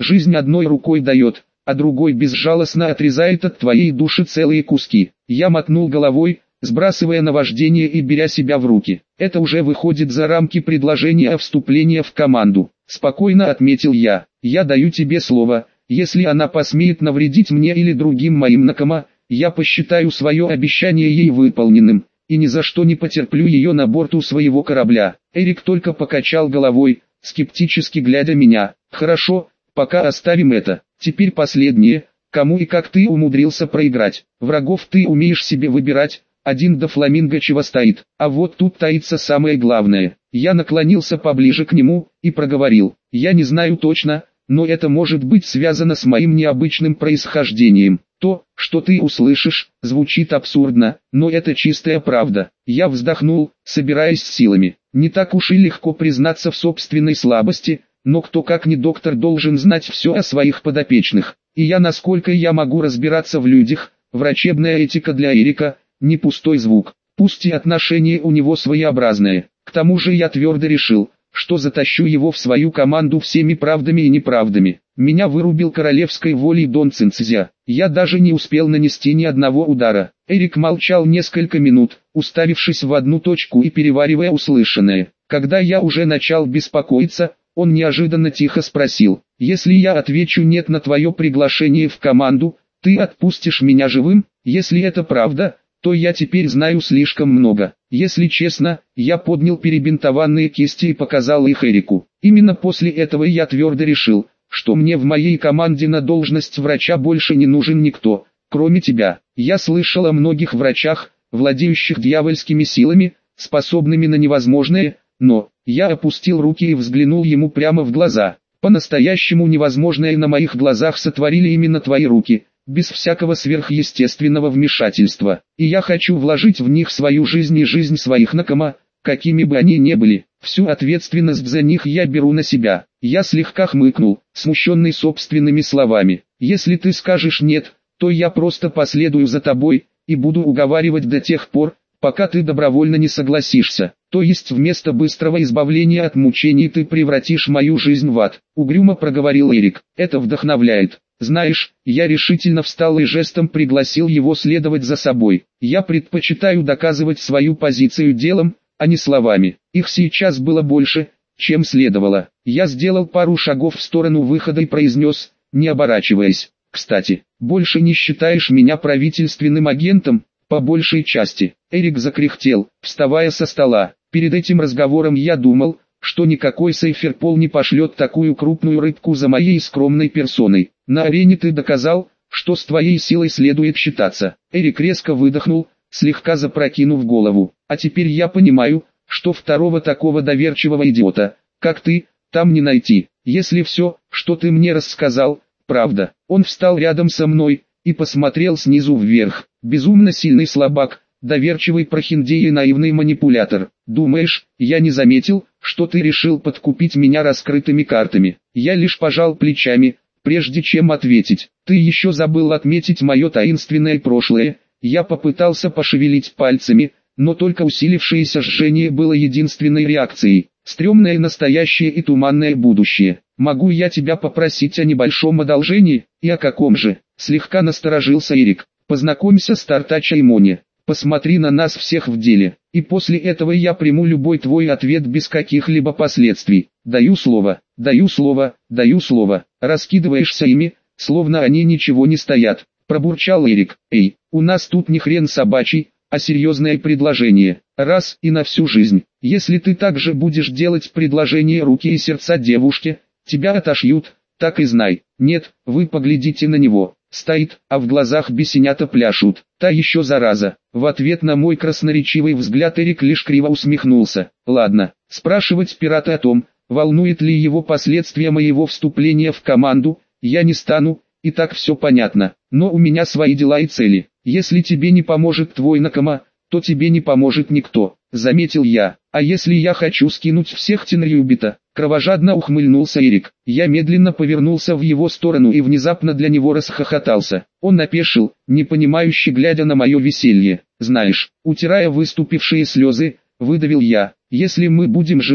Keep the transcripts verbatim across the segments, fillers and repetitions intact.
Жизнь одной рукой дает, а другой безжалостно отрезает от твоей души целые куски. Я мотнул головой, сбрасывая наваждение и беря себя в руки. Это уже выходит за рамки предложения о вступлении в команду. Спокойно отметил я. Я даю тебе слово, если она посмеет навредить мне или другим моим накома, я посчитаю свое обещание ей выполненным, и ни за что не потерплю ее на борту своего корабля. Эрик только покачал головой, скептически глядя меня. Хорошо, пока оставим это. Теперь последнее, кому и как ты умудрился проиграть. Врагов ты умеешь себе выбирать, один до фламинго чего стоит. А вот тут таится самое главное. Я наклонился поближе к нему и проговорил. Я не знаю точно, но это может быть связано с моим необычным происхождением. То, что ты услышишь, звучит абсурдно, но это чистая правда. Я вздохнул, собираясь с силами. Не так уж и легко признаться в собственной слабости, но кто как не доктор должен знать все о своих подопечных. И я, насколько я могу разбираться в людях, врачебная этика для Эрика – не пустой звук. Пусть и отношение у него своеобразное. К тому же я твердо решил, что затащу его в свою команду всеми правдами и неправдами. Меня вырубил королевской волей Дон Цинцзя. Я даже не успел нанести ни одного удара. Эрик молчал несколько минут, уставившись в одну точку и переваривая услышанное. Когда я уже начал беспокоиться, он неожиданно тихо спросил: «Если я отвечу нет на твое приглашение в команду, ты отпустишь меня живым? Если это правда, то я теперь знаю слишком много». Если честно, я поднял перебинтованные кисти и показал их Эрику. Именно после этого я твердо решил, что мне в моей команде на должность врача больше не нужен никто, кроме тебя. Я слышал о многих врачах, владеющих дьявольскими силами, способными на невозможное, но... Я опустил руки и взглянул ему прямо в глаза. По-настоящему невозможное на моих глазах сотворили именно твои руки, без всякого сверхъестественного вмешательства. И я хочу вложить в них свою жизнь и жизнь своих накома, какими бы они ни были. Всю ответственность за них я беру на себя. Я слегка хмыкнул, смущенный собственными словами. Если ты скажешь нет, то я просто последую за тобой, и буду уговаривать до тех пор, пока ты добровольно не согласишься. То есть вместо быстрого избавления от мучений ты превратишь мою жизнь в ад. Угрюмо проговорил Эрик. Это вдохновляет. Знаешь, я решительно встал и жестом пригласил его следовать за собой. Я предпочитаю доказывать свою позицию делом, а не словами. Их сейчас было больше, чем следовало. Я сделал пару шагов в сторону выхода и произнес, не оборачиваясь: «Кстати, больше не считаешь меня правительственным агентом?» «По большей части». Эрик закряхтел, вставая со стола. Перед этим разговором я думал, что никакой Сейферпол не пошлет такую крупную рыбку за моей скромной персоной. На арене ты доказал, что с твоей силой следует считаться. Эрик резко выдохнул, слегка запрокинув голову. А теперь я понимаю, что второго такого доверчивого идиота, как ты, там не найти. Если все, что ты мне рассказал, правда. Он встал рядом со мной и посмотрел снизу вверх. Безумно сильный слабак, доверчивый прохиндей и наивный манипулятор. Думаешь, я не заметил, что ты решил подкупить меня раскрытыми картами? Я лишь пожал плечами, прежде чем ответить. Ты еще забыл отметить мое таинственное прошлое. Я попытался пошевелить пальцами, но только усилившееся жжение было единственной реакцией. Стремное настоящее и туманное будущее. Могу я тебя попросить о небольшом одолжении? И о каком же? Слегка насторожился Эрик. Познакомься с Тартача и Мони. Посмотри на нас всех в деле, и после этого я приму любой твой ответ без каких-либо последствий. Даю слово, даю слово, даю слово. Раскидываешься ими, словно они ничего не стоят. Пробурчал Эрик. Эй, у нас тут не хрен собачий, а серьезное предложение. Раз и на всю жизнь. Если ты также будешь делать предложение руки и сердца девушке, тебя отошьют, так и знай. Нет, вы поглядите на него. Стоит, а в глазах бесенята пляшут. Та еще зараза. В ответ на мой красноречивый взгляд Эрик лишь криво усмехнулся. Ладно, спрашивать пирата о том, волнует ли его последствия моего вступления в команду, я не стану, и так все понятно. Но у меня свои дела и цели. Если тебе не поможет твой накома, то тебе не поможет никто, заметил я. А если я хочу скинуть всех Тенрюбита? Кровожадно ухмыльнулся Эрик. Я медленно повернулся в его сторону и внезапно для него расхохотался. Он опешил, непонимающе глядя на мое веселье. Знаешь, утирая выступившие слезы, выдавил я. Если мы будем живы,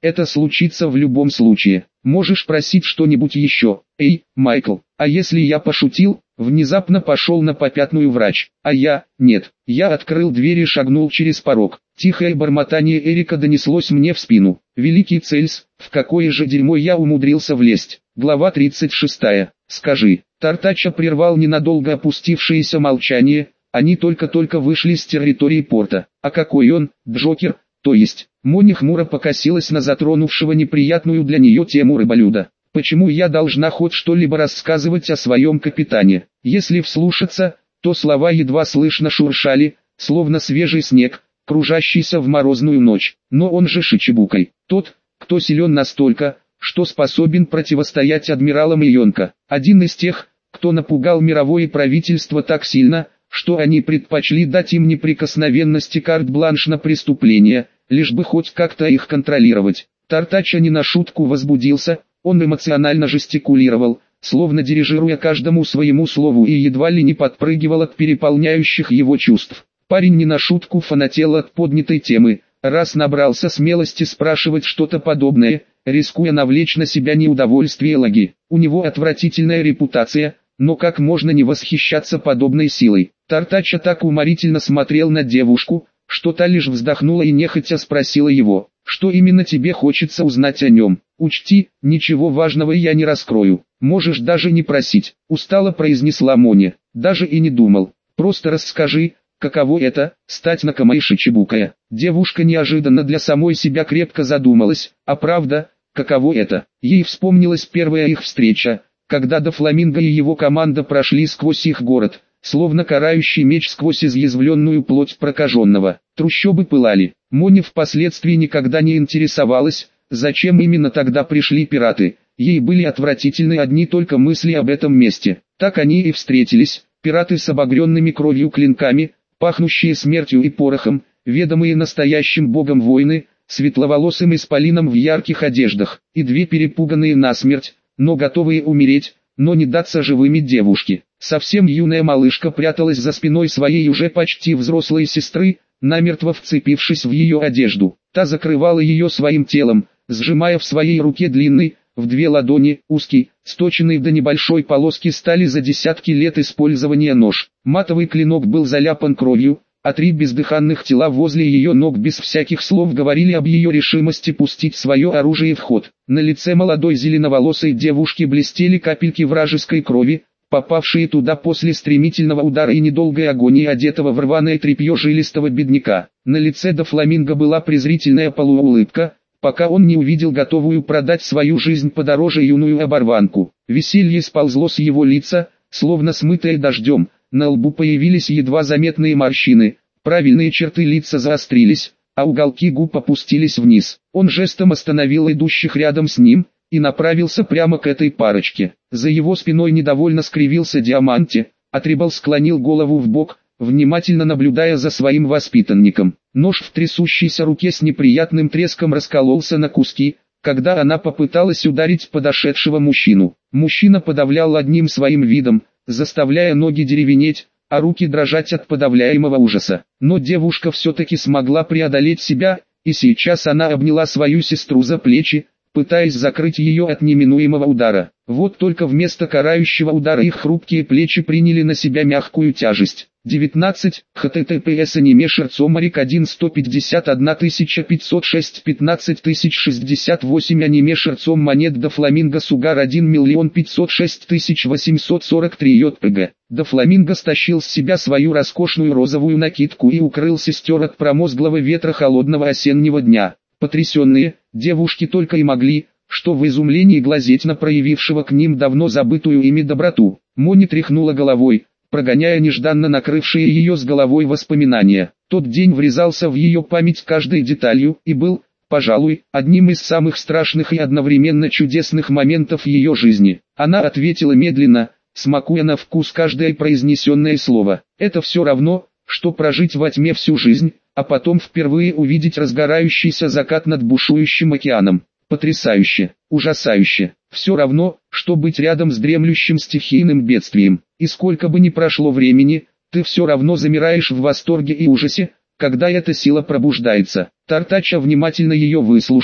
Это случится в любом случае. Можешь просить что-нибудь еще. Эй, Майкл, а если я пошутил? Внезапно пошел на попятную врач. А я, нет. Я открыл дверь и шагнул через порог. Тихое бормотание Эрика донеслось мне в спину. Великий Цельс, в какое же дерьмо я умудрился влезть. Глава тридцать шестая. Скажи. Тартача прервал ненадолго опустившееся молчание. Они только-только вышли с территории порта. А какой он, Джокер? То есть, Мони хмуро покосилась на затронувшего неприятную для нее тему рыболюда. Почему я должна хоть что-либо рассказывать о своем капитане? Если вслушаться, то слова едва слышно шуршали, словно свежий снег, кружащийся в морозную ночь. Но он же Шичибукай, тот, кто силен настолько, что способен противостоять адмиралам Ионка. Один из тех, кто напугал мировое правительство так сильно, что они предпочли дать им неприкосновенности карт-бланш на преступления, лишь бы хоть как-то их контролировать. Тартача не на шутку возбудился, он эмоционально жестикулировал, словно дирижируя каждому своему слову и едва ли не подпрыгивал от переполняющих его чувств. Парень не на шутку фанател от поднятой темы, раз набрался смелости спрашивать что-то подобное, рискуя навлечь на себя неудовольствие Лаги. У него отвратительная репутация, но как можно не восхищаться подобной силой? Тартача так уморительно смотрел на девушку, что та лишь вздохнула и нехотя спросила его, что именно тебе хочется узнать о нем. Учти, ничего важного я не раскрою, можешь даже не просить, устало произнесла Мони. Даже и не думал, просто расскажи, каково это, стать Накамай Шичибукая. Девушка неожиданно для самой себя крепко задумалась, а правда, каково это? Ей вспомнилась первая их встреча, когда Дофламинго и его команда прошли сквозь их город, словно карающий меч сквозь изъязвленную плоть прокаженного. Трущобы пылали. Мони впоследствии никогда не интересовалась, зачем именно тогда пришли пираты. Ей были отвратительны одни только мысли об этом месте. Так они и встретились, пираты с обогренными кровью клинками, пахнущие смертью и порохом, ведомые настоящим богом войны, светловолосым исполином в ярких одеждах, и две перепуганные насмерть, но готовые умереть, но не даться живыми девушки. Совсем юная малышка пряталась за спиной своей уже почти взрослой сестры, намертво вцепившись в ее одежду. Та закрывала ее своим телом, сжимая в своей руке длинный, в две ладони, узкий, сточенный до небольшой полоски стали за десятки лет использования нож. Матовый клинок был заляпан кровью, а три бездыханных тела возле ее ног без всяких слов говорили об ее решимости пустить свое оружие в ход. На лице молодой зеленоволосой девушки блестели капельки вражеской крови, попавшие туда после стремительного удара и недолгой агонии одетого в рваное тряпье жилистого бедняка. На лице Дофламинго была презрительная полуулыбка, пока он не увидел готовую продать свою жизнь подороже юную оборванку. Веселье сползло с его лица, словно смытое дождем. На лбу появились едва заметные морщины, правильные черты лица заострились, а уголки губ опустились вниз. Он жестом остановил идущих рядом с ним, и направился прямо к этой парочке. За его спиной недовольно скривился Диаманте, а Трибал склонил голову в бок, внимательно наблюдая за своим воспитанником. Нож в трясущейся руке с неприятным треском раскололся на куски, когда она попыталась ударить подошедшего мужчину. Мужчина подавлял одним своим видом, заставляя ноги деревенеть, а руки дрожать от подавляемого ужаса. Но девушка все-таки смогла преодолеть себя, и сейчас она обняла свою сестру за плечи, пытаясь закрыть ее от неминуемого удара. Вот только вместо карающего удара их хрупкие плечи приняли на себя мягкую тяжесть. девятнадцать. https анимешерцомарик один сто пятьдесят одна тысяча пятьсот шесть пятнадцать тысяч шестьдесят восемь анимешерцом монет Дофламинго Сугар один миллион пятьсот шесть тысяч восемьсот сорок три йпг. Дофламинго стащил с себя свою роскошную розовую накидку и укрыл сестер от промозглого ветра холодного осеннего дня. Потрясенные, девушки только и могли, что в изумлении глазеть на проявившего к ним давно забытую ими доброту. Мони тряхнула головой, прогоняя нежданно накрывшие ее с головой воспоминания. Тот день врезался в ее память каждой деталью и был, пожалуй, одним из самых страшных и одновременно чудесных моментов ее жизни. Она ответила медленно, смакуя на вкус каждое произнесенное слово. Это все равно, что прожить во тьме всю жизнь, а потом впервые увидеть разгорающийся закат над бушующим океаном. Потрясающе, ужасающе. Все равно, что быть рядом с дремлющим стихийным бедствием. И сколько бы ни прошло времени, ты все равно замираешь в восторге и ужасе, когда эта сила пробуждается. Тартача внимательно ее выслушал,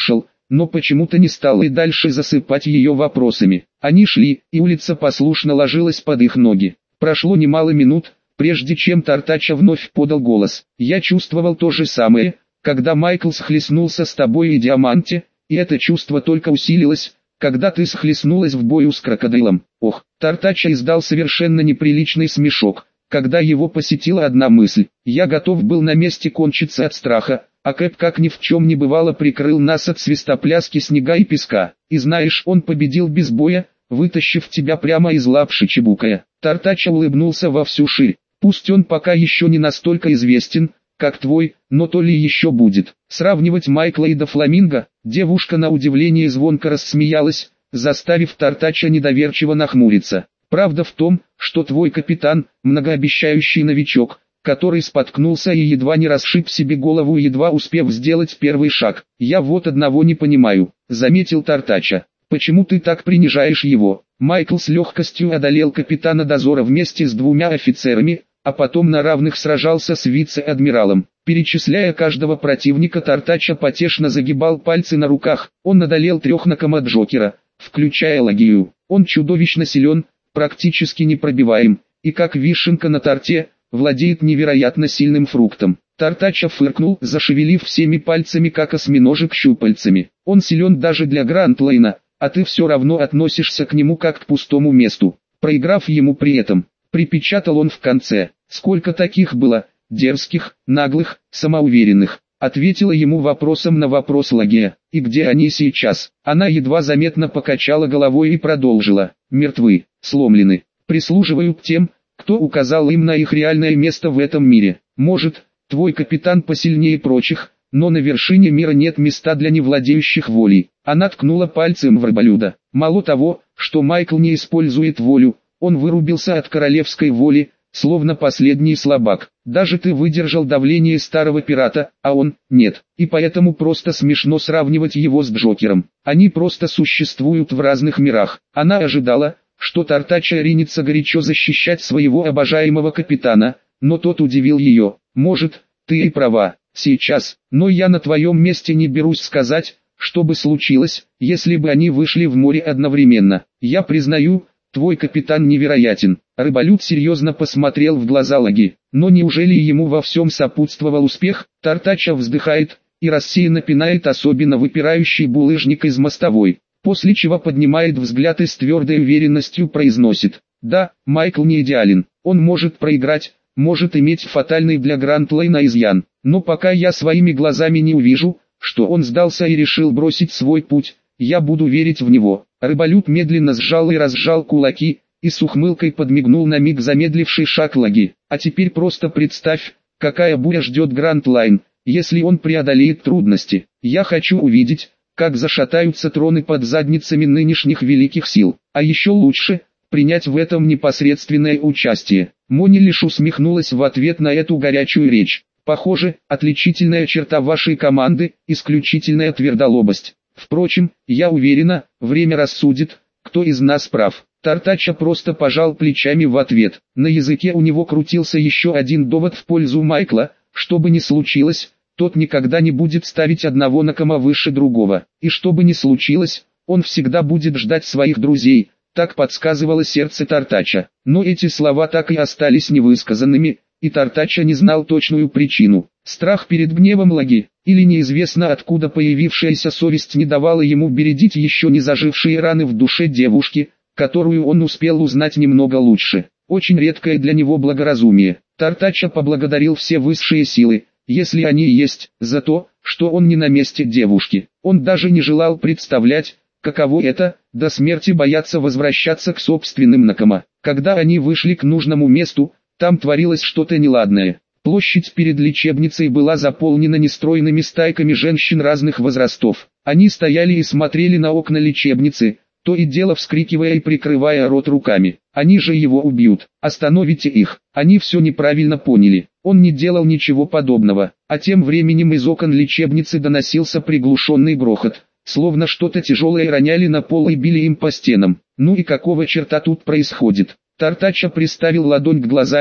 но почему-то не стал и дальше засыпать ее вопросами. Они шли, и улица послушно ложилась под их ноги. Прошло немало минут, прежде чем Тартача вновь подал голос. «Я чувствовал то же самое, когда Майкл схлестнулся с тобой и Диаманте, и это чувство только усилилось, когда ты схлестнулась в бою с крокодилом». Ох, Тартача издал совершенно неприличный смешок, когда его посетила одна мысль. Я готов был на месте кончиться от страха, а Кэп как ни в чем не бывало прикрыл нас от свистопляски снега и песка. И знаешь, он победил без боя, вытащив тебя прямо из лап Шичибукая. Тартача улыбнулся во всю ширь. Пусть он пока еще не настолько известен, как твой, но то ли еще будет. Сравнивать Майкла и Дофламинго, девушка на удивление звонко рассмеялась, заставив Тартача недоверчиво нахмуриться. Правда в том, что твой капитан, многообещающий новичок, который споткнулся и едва не расшиб себе голову, едва успев сделать первый шаг. Я вот одного не понимаю, заметил Тартача. Почему ты так принижаешь его? Майкл с легкостью одолел капитана дозора вместе с двумя офицерами, а потом на равных сражался с вице-адмиралом. Перечисляя каждого противника, Тартача потешно загибал пальцы на руках. Он одолел трех Накама-Джокера, включая Лагию. Он чудовищно силен, практически непробиваем, и как вишенка на торте, владеет невероятно сильным фруктом. Тартача фыркнул, зашевелив всеми пальцами как осьминожек щупальцами. Он силен даже для Грантлейна, а ты все равно относишься к нему как к пустому месту, проиграв ему при этом. Припечатал он в конце. Сколько таких было, дерзких, наглых, самоуверенных. Ответила ему вопросом на вопрос Лагия. И где они сейчас? Она едва заметно покачала головой и продолжила. Мертвы, сломлены, прислуживают тем, кто указал им на их реальное место в этом мире. Может, твой капитан посильнее прочих, но на вершине мира нет места для невладеющих волей. Она ткнула пальцем в рыболюда. Мало того, что Майкл не использует волю, он вырубился от королевской воли, словно последний слабак. Даже ты выдержал давление старого пирата, а он – нет. И поэтому просто смешно сравнивать его с Джокером. Они просто существуют в разных мирах. Она ожидала, что Тартача ринется горячо защищать своего обожаемого капитана, но тот удивил ее. Может, ты и права, сейчас, но я на твоем месте не берусь сказать, что бы случилось, если бы они вышли в море одновременно. Я признаю, твой капитан невероятен. Рыболюд серьезно посмотрел в глаза Лаги. Но неужели ему во всем сопутствовал успех? Тартача вздыхает и рассеянно пинает особенно выпирающий булыжник из мостовой, после чего поднимает взгляд и с твердой уверенностью произносит. Да, Майкл не идеален, он может проиграть, может иметь фатальный для Грантлейна изъян, но пока я своими глазами не увижу, что он сдался и решил бросить свой путь, я буду верить в него. Рыболюд медленно сжал и разжал кулаки, и с ухмылкой подмигнул на миг замедливший шаг Лаги. А теперь просто представь, какая буря ждет Грантлайн, если он преодолеет трудности. Я хочу увидеть, как зашатаются троны под задницами нынешних великих сил. А еще лучше, принять в этом непосредственное участие. Мони лишь усмехнулась в ответ на эту горячую речь. Похоже, отличительная черта вашей команды – исключительная твердолобость. Впрочем, я уверена, время рассудит, кто из нас прав. Тартача просто пожал плечами в ответ. На языке у него крутился еще один довод в пользу Майкла. Что бы ни случилось, тот никогда не будет ставить одного Накама выше другого. И что бы ни случилось, он всегда будет ждать своих друзей. Так подсказывало сердце Тартача. Но эти слова так и остались невысказанными, и Тартача не знал точную причину. Страх перед гневом Лаги, или неизвестно откуда появившаяся совесть не давала ему бередить еще не зажившие раны в душе девушки, которую он успел узнать немного лучше. Очень редкое для него благоразумие. Тартача поблагодарил все высшие силы, если они и есть, за то, что он не на месте девушки. Он даже не желал представлять, каково это, до смерти бояться возвращаться к собственным Накама. Когда они вышли к нужному месту, там творилось что-то неладное. Площадь перед лечебницей была заполнена нестройными стайками женщин разных возрастов. Они стояли и смотрели на окна лечебницы, то и дело вскрикивая и прикрывая рот руками. Они же его убьют, остановите их. Они все неправильно поняли. Он не делал ничего подобного. А тем временем из окон лечебницы доносился приглушенный грохот, словно что-то тяжелое роняли на пол и били им по стенам. Ну и какого черта тут происходит? Тартача приставил ладонь к глазами,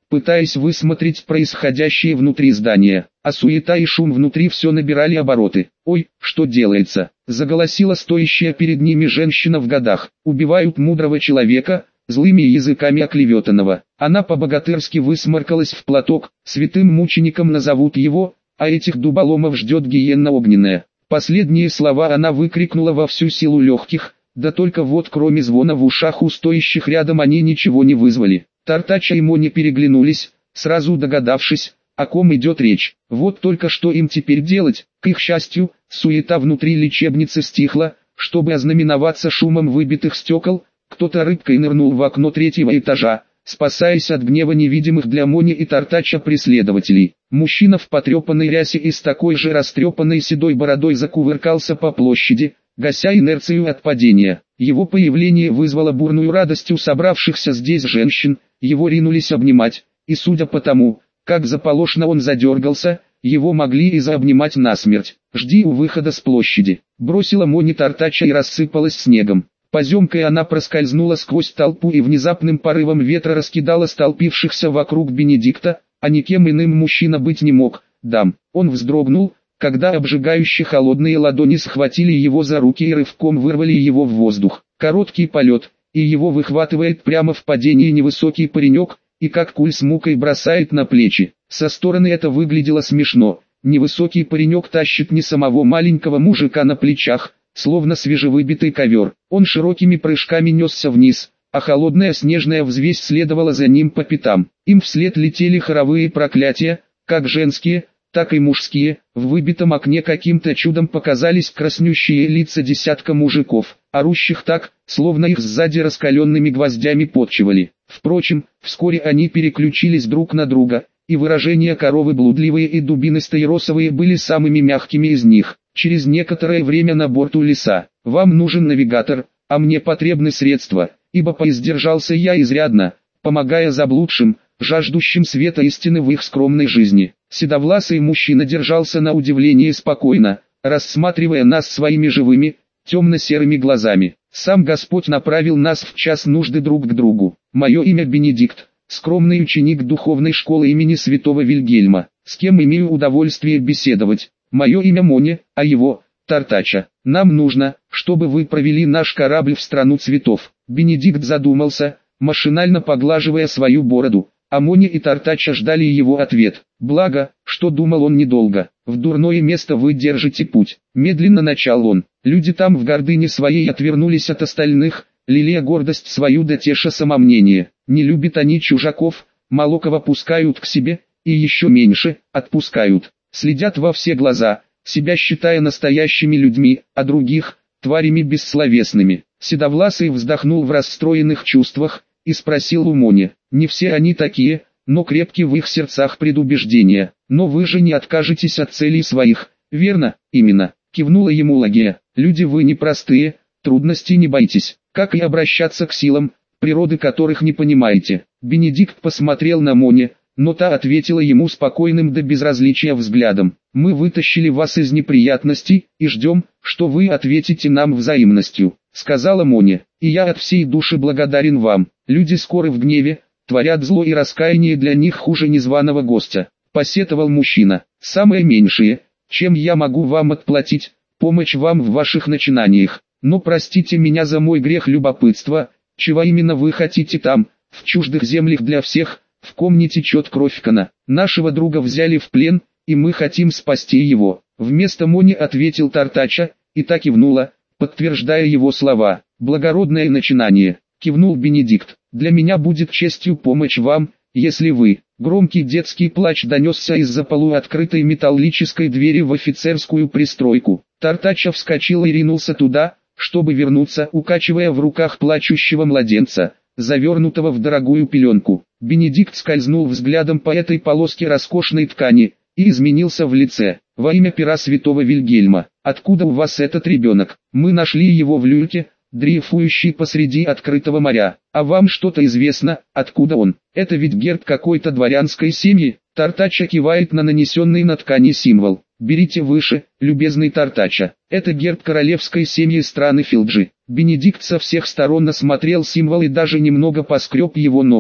пытаясь высмотреть происходящее внутри здания, а суета и шум внутри все набирали обороты. «Ой, что делается?» – заголосила стоящая перед ними женщина в годах. «Убивают мудрого человека, злыми языками оклеветанного». Она по-богатырски высморкалась в платок, святым мучеником назовут его, а этих дуболомов ждет гиенна огненная. Последние слова она выкрикнула во всю силу легких, да только вот кроме звона в ушах у стоящих рядом они ничего не вызвали. Тартача и Моня переглянулись, сразу догадавшись, о ком идет речь. Вот только что им теперь делать? К их счастью, суета внутри лечебницы стихла, чтобы ознаменоваться шумом выбитых стекол, кто-то рыбкой нырнул в окно третьего этажа, спасаясь от гнева невидимых для Мони и Тартача преследователей. Мужчина в потрепанной рясе и с такой же растрепанной седой бородой закувыркался по площади, гася инерцию от падения. Его появление вызвало бурную радость у собравшихся здесь женщин, его ринулись обнимать, и судя по тому, как заполошно он задергался, его могли и заобнимать насмерть. «Жди у выхода с площади», — бросила Мони Тартача и рассыпалась снегом. Поземкой она проскользнула сквозь толпу и внезапным порывом ветра раскидала столпившихся вокруг Бенедикта, а никем иным мужчина быть не мог. «Дам». Он вздрогнул, когда обжигающие холодные ладони схватили его за руки и рывком вырвали его в воздух. Короткий полет, и его выхватывает прямо в падении невысокий паренек, и как куль с мукой бросает на плечи. Со стороны это выглядело смешно. Невысокий паренек тащит не самого маленького мужика на плечах, словно свежевыбитый ковер. Он широкими прыжками несся вниз, а холодная снежная взвесь следовала за ним по пятам. Им вслед летели хоровые проклятия, как женские, так и мужские. В выбитом окне каким-то чудом показались краснющие лица десятка мужиков, орущих так, словно их сзади раскаленными гвоздями подчивали. Впрочем, вскоре они переключились друг на друга, и выражения коровы блудливые и дубины стаиросовые были самыми мягкими из них. Через некоторое время на борту леса: «Вам нужен навигатор, а мне потребны средства, ибо поиздержался я изрядно, помогая заблудшим, жаждущим света истины в их скромной жизни». Седовласый мужчина держался на удивление спокойно, рассматривая нас своими живыми, темно-серыми глазами. «Сам Господь направил нас в час нужды друг к другу. Мое имя Бенедикт, скромный ученик духовной школы имени святого Вильгельма, с кем имею удовольствие беседовать. Мое имя Моня, а его – Тартача. Нам нужно, чтобы вы провели наш корабль в страну цветов». Бенедикт задумался, машинально поглаживая свою бороду, а Моня и Тартача ждали его ответ. Благо, что думал он недолго. «В дурное место вы держите путь», – медленно начал он. Люди там в гордыне своей отвернулись от остальных, лелея гордость свою да теша самомнение. Не любят они чужаков, мало кого пускают к себе, и еще меньше отпускают. Следят во все глаза, себя считая настоящими людьми, а других – тварями бессловесными. Седовласый вздохнул в расстроенных чувствах и спросил у Мони: «Не все они такие, но крепки в их сердцах предубеждения. Но вы же не откажетесь от целей своих, верно?» «Именно», – кивнула ему Лагия. «Люди вы непростые, трудностей не боитесь, как и обращаться к силам, природы которых не понимаете». Бенедикт посмотрел на Мони, но та ответила ему спокойным до безразличия взглядом: «Мы вытащили вас из неприятностей, и ждем, что вы ответите нам взаимностью», — сказала Моня. «И я от всей души благодарен вам. Люди скоро в гневе, творят зло, и раскаяние для них хуже незваного гостя», — посетовал мужчина. «Самое меньшее, чем я могу вам отплатить, помощь вам в ваших начинаниях. Но простите меня за мой грех любопытства, чего именно вы хотите там, в чуждых землях для всех, в ком не течет кровь Кана. Нашего друга взяли в плен, и мы хотим спасти его». Вместо Мони ответил Тартача, и та кивнула, подтверждая его слова. «Благородное начинание», — кивнул Бенедикт. «Для меня будет честью помочь вам, если вы...» Громкий детский плач донесся из-за полуоткрытой металлической двери в офицерскую пристройку. Тартача вскочил и ринулся туда, чтобы вернуться, укачивая в руках плачущего младенца, завернутого в дорогую пеленку. Бенедикт скользнул взглядом по этой полоске роскошной ткани и изменился в лице. «Во имя пера святого Вильгельма, откуда у вас этот ребенок? Мы нашли его в люльке, дрейфующий посреди открытого моря. А вам что-то известно, откуда он? Это ведь герб какой-то дворянской семьи?» Тартача кивает на нанесенный на ткани символ. «Берите выше, любезный Тартача. Это герб королевской семьи страны Филджи». Бенедикт со всех сторон осмотрел символ и даже немного поскреб его ногтем.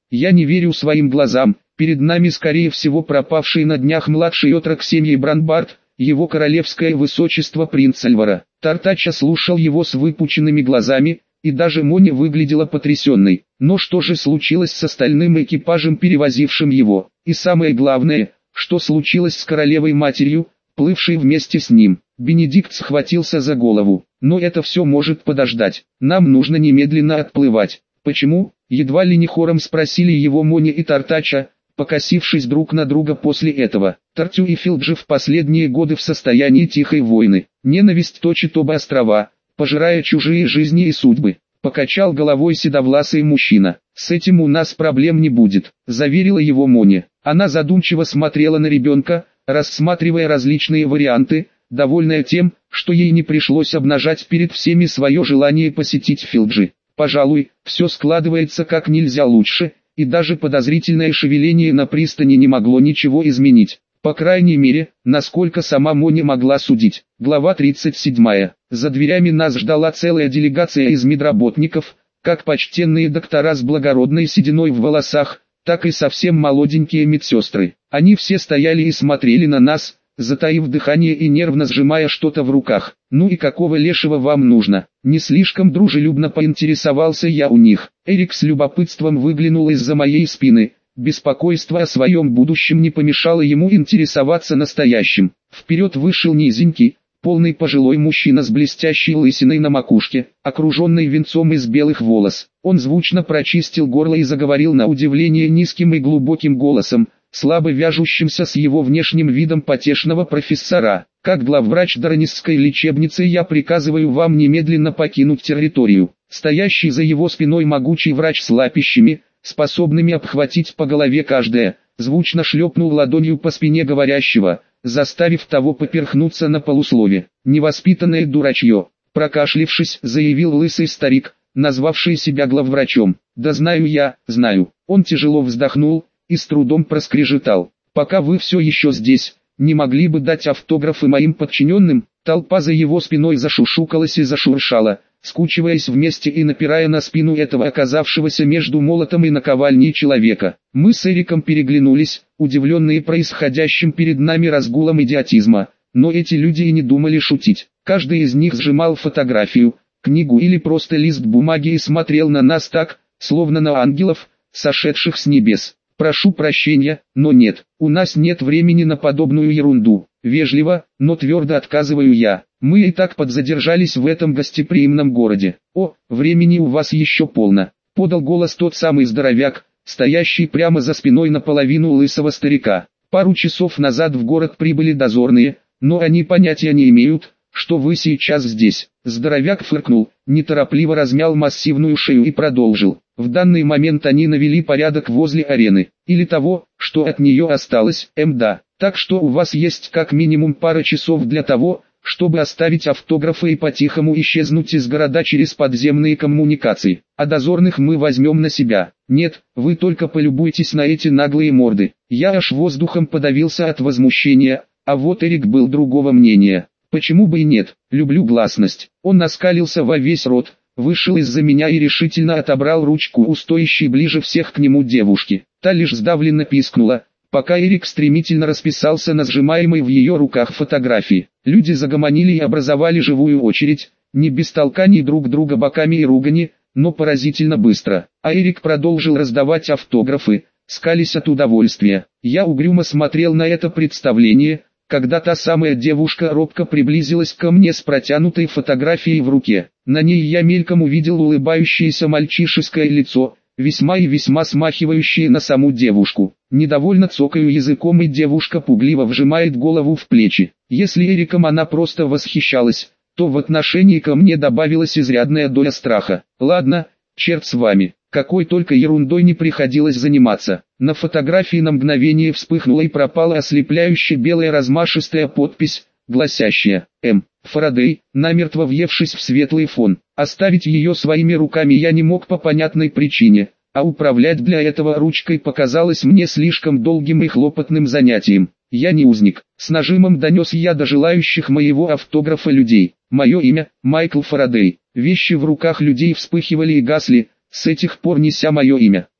Я не верю своим глазам, перед нами скорее всего пропавший на днях младший отрок семьи Бранбард, его королевское высочество принц Альвара. Тартача слушал его с выпученными глазами, и даже Моня выглядела потрясенной. Но что же случилось с остальным экипажем, перевозившим его? И самое главное, что случилось с королевой-матерью, плывшей вместе с ним? Бенедикт схватился за голову. Но это все может подождать. Нам нужно немедленно отплывать. Почему? Едва ли не хором спросили его Моня и Тартача, покосившись друг на друга после этого. Тартю и Филджи в последние годы в состоянии тихой войны. Ненависть точит оба острова, пожирая чужие жизни и судьбы. Покачал головой седовласый мужчина. С этим у нас проблем не будет, заверила его Моня. Она задумчиво смотрела на ребенка, рассматривая различные варианты, довольная тем, что ей не пришлось обнажать перед всеми свое желание посетить Филджи. Пожалуй, все складывается как нельзя лучше, и даже подозрительное шевеление на пристани не могло ничего изменить. По крайней мере, насколько сама Моня могла судить. Глава тридцать седьмая. За дверями нас ждала целая делегация из медработников, как почтенные доктора с благородной сединой в волосах, так и совсем молоденькие медсестры. Они все стояли и смотрели на нас, затаив дыхание и нервно сжимая что-то в руках. «Ну и какого лешего вам нужно?» Не слишком дружелюбно поинтересовался я у них. Эрик с любопытством выглянул из-за моей спины. Беспокойство о своем будущем не помешало ему интересоваться настоящим. Вперед вышел низенький, полный пожилой мужчина с блестящей лысиной на макушке, окруженный венцом из белых волос. Он звучно прочистил горло и заговорил на удивление низким и глубоким голосом, слабо вяжущимся с его внешним видом потешного профессора. «Как главврач Дарнисской лечебницы я приказываю вам немедленно покинуть территорию». Стоящий за его спиной могучий врач с лапищами, способными обхватить по голове каждое, звучно шлепнул ладонью по спине говорящего, заставив того поперхнуться на полуслове. «Невоспитанное дурачье», прокашлившись, заявил лысый старик, назвавший себя главврачом. «Да знаю я, знаю». Он тяжело вздохнул и с трудом проскрежетал. «Пока вы все еще здесь, не могли бы дать автографы моим подчиненным?» Толпа за его спиной зашушукалась и зашуршала, скучиваясь вместе и напирая на спину этого оказавшегося между молотом и наковальней человека. Мы с Эриком переглянулись, удивленные происходящим перед нами разгулом идиотизма, но эти люди и не думали шутить. Каждый из них сжимал фотографию, книгу или просто лист бумаги и смотрел на нас так, словно на ангелов, сошедших с небес. «Прошу прощения, но нет, у нас нет времени на подобную ерунду». Вежливо, но твердо отказываю я. Мы и так подзадержались в этом гостеприимном городе. «О, времени у вас еще полно», — подал голос тот самый здоровяк, стоящий прямо за спиной наполовину лысого старика. «Пару часов назад в город прибыли дозорные, но они понятия не имеют, что вы сейчас здесь». Здоровяк фыркнул, неторопливо размял массивную шею и продолжил. «В данный момент они навели порядок возле арены, или того, что от нее осталось, мда. Так что у вас есть как минимум пара часов для того, чтобы оставить автографы и по-тихому исчезнуть из города через подземные коммуникации. А дозорных мы возьмем на себя. Нет, вы только полюбуйтесь на эти наглые морды». Я аж воздухом подавился от возмущения, а вот Эрик был другого мнения. «Почему бы и нет, люблю гласность». Он оскалился во весь рот, вышел из-за меня и решительно отобрал ручку у стоящей ближе всех к нему девушки. Та лишь сдавленно пискнула, пока Эрик стремительно расписался на сжимаемой в ее руках фотографии. Люди загомонили и образовали живую очередь, не без толканий друг друга боками и ругани, но поразительно быстро. А Эрик продолжил раздавать автографы, скались от удовольствия. Я угрюмо смотрел на это представление, когда та самая девушка робко приблизилась ко мне с протянутой фотографией в руке. На ней я мельком увидел улыбающееся мальчишеское лицо, весьма и весьма смахивающее на саму девушку. Недовольно цокаю языком, и девушка пугливо вжимает голову в плечи. Если Эриком она просто восхищалась, то в отношении ко мне добавилась изрядная доля страха. Ладно, черт с вами, какой только ерундой не приходилось заниматься. На фотографии на мгновение вспыхнула и пропала ослепляющая белая размашистая подпись, гласящая «М. Фарадей», намертво въевшись в светлый фон. Оставить ее своими руками я не мог по понятной причине, а управлять для этого ручкой показалось мне слишком долгим и хлопотным занятием. Я не узник. С нажимом донес я до желающих моего автографа людей. Мое имя – Майкл Фарадей. Вещи в руках людей вспыхивали и гасли, с этих пор неся мое имя.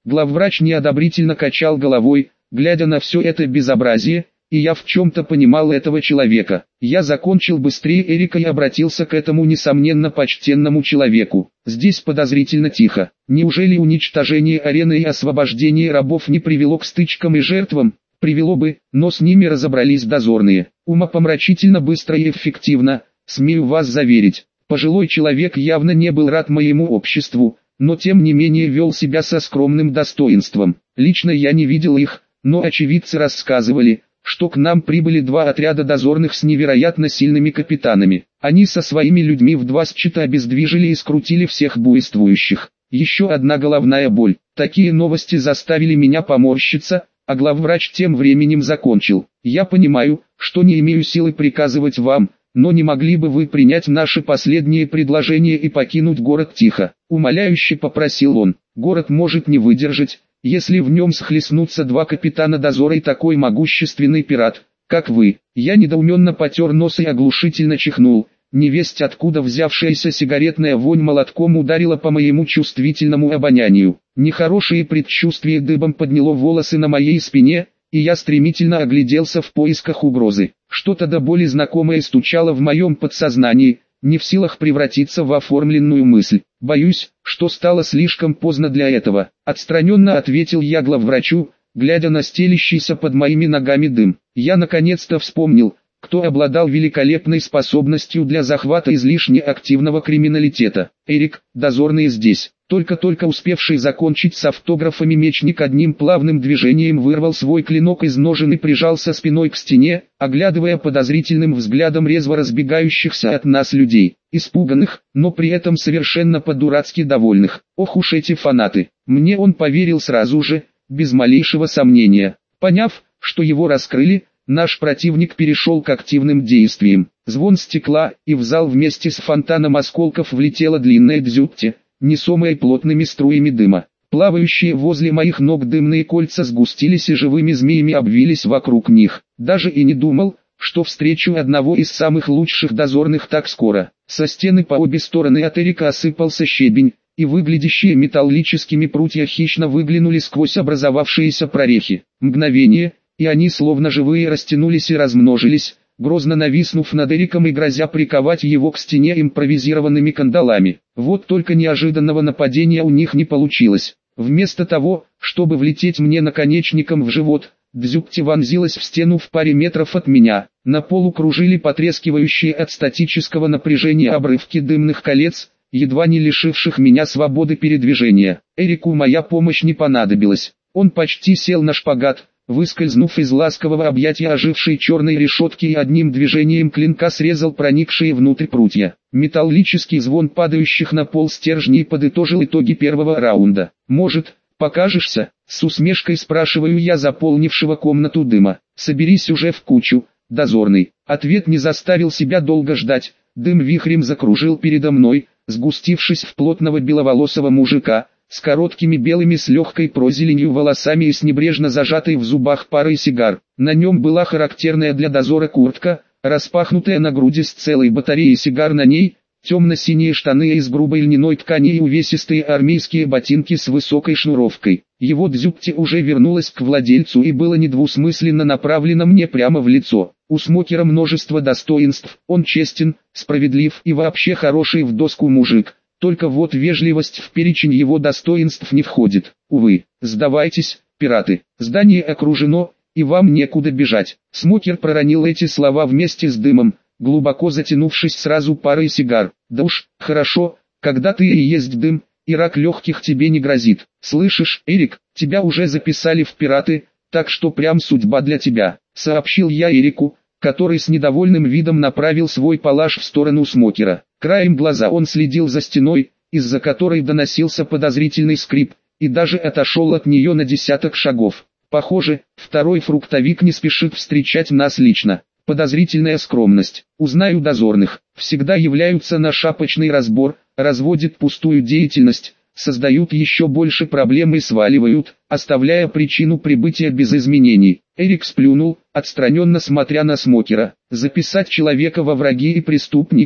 Главврач неодобрительно качал головой, глядя на все это безобразие, и я в чем-то понимал этого человека. Я закончил быстрее Эрика и обратился к этому несомненно почтенному человеку. Здесь подозрительно тихо. Неужели уничтожение арены и освобождение рабов не привело к стычкам и жертвам? Привело бы, но с ними разобрались дозорные. Умопомрачительно быстро и эффективно, смею вас заверить. Пожилой человек явно не был рад моему обществу, но тем не менее вел себя со скромным достоинством. Лично я не видел их, но очевидцы рассказывали, что к нам прибыли два отряда дозорных с невероятно сильными капитанами. Они со своими людьми в два счета обездвижили и скрутили всех буйствующих. Еще одна головная боль. Такие новости заставили меня поморщиться, а главврач тем временем закончил. Я понимаю, что не имею силы приказывать вам, но не могли бы вы принять наши последние предложения и покинуть город тихо? Умоляюще попросил он. Город может не выдержать, если в нем схлестнутся два капитана дозора и такой могущественный пират, как вы. Я недоуменно потер нос и оглушительно чихнул. Невесть откуда взявшаяся сигаретная вонь молотком ударила по моему чувствительному обонянию. Нехорошее предчувствие дыбом подняло волосы на моей спине, и я стремительно огляделся в поисках угрозы. Что-то до боли знакомое стучало в моем подсознании, не в силах превратиться в оформленную мысль. Боюсь, что стало слишком поздно для этого. Отстраненно ответил я главврачу, глядя на стелящийся под моими ногами дым. Я наконец-то вспомнил, кто обладал великолепной способностью для захвата излишне активного криминалитета. Эрик, дозорный здесь. Только-только успевший закончить с автографами мечник одним плавным движением вырвал свой клинок из ножен и прижался спиной к стене, оглядывая подозрительным взглядом резво разбегающихся от нас людей, испуганных, но при этом совершенно по-дурацки довольных. Ох уж эти фанаты! Мне он поверил сразу же, без малейшего сомнения. Поняв, что его раскрыли, наш противник перешел к активным действиям. Звон стекла, и в зал вместе с фонтаном осколков влетела длинная дзюбти, несомая плотными струями дыма. Плавающие возле моих ног дымные кольца сгустились и живыми змеями обвились вокруг них. Даже и не думал, что встречу одного из самых лучших дозорных так скоро. Со стены по обе стороны от Эрика осыпался щебень, и выглядящие металлическими прутья хищно выглянули сквозь образовавшиеся прорехи. Мгновение, и они словно живые растянулись и размножились, грозно нависнув над Эриком и грозя приковать его к стене импровизированными кандалами. Вот только неожиданного нападения у них не получилось. Вместо того, чтобы влететь мне наконечником в живот, дзюбти вонзилась в стену в паре метров от меня. На полу кружили потрескивающие от статического напряжения обрывки дымных колец, едва не лишивших меня свободы передвижения. Эрику моя помощь не понадобилась. Он почти сел на шпагат, выскользнув из ласкового объятия ожившей черной решетки и одним движением клинка срезал проникшие внутрь прутья. Металлический звон падающих на пол стержней подытожил итоги первого раунда. «Может, покажешься?» — с усмешкой спрашиваю я заполнившего комнату дыма. «Соберись уже в кучу, дозорный». Ответ не заставил себя долго ждать. Дым вихрем закружил передо мной, сгустившись в плотного беловолосого мужика, с короткими белыми с легкой прозеленью волосами и с небрежно зажатой в зубах парой сигар. На нем была характерная для дозора куртка, распахнутая на груди с целой батареей сигар на ней, темно-синие штаны из грубой льняной ткани и увесистые армейские ботинки с высокой шнуровкой. Его дзюбти уже вернулась к владельцу и было недвусмысленно направлено мне прямо в лицо. У Смокера множество достоинств, он честен, справедлив и вообще хороший в доску мужик. Только вот вежливость в перечень его достоинств не входит. Увы, сдавайтесь, пираты, здание окружено, и вам некуда бежать. Смокер проронил эти слова вместе с дымом, глубоко затянувшись сразу парой сигар. Да уж, хорошо, когда ты и есть дым, и рак легких тебе не грозит. Слышишь, Эрик, тебя уже записали в пираты, так что прям судьба для тебя, сообщил я Эрику, который с недовольным видом направил свой палаш в сторону Смокера. Краем глаза он следил за стеной, из-за которой доносился подозрительный скрип, и даже отошел от нее на десяток шагов. Похоже, второй фруктовик не спешит встречать нас лично. Подозрительная скромность. Узнаю дозорных, всегда являются на шапочный разбор, разводят пустую деятельность, создают еще больше проблем и сваливают, оставляя причину прибытия без изменений. Эрик сплюнул, отстраненно смотря на Смокера. Записать человека во враги и преступники,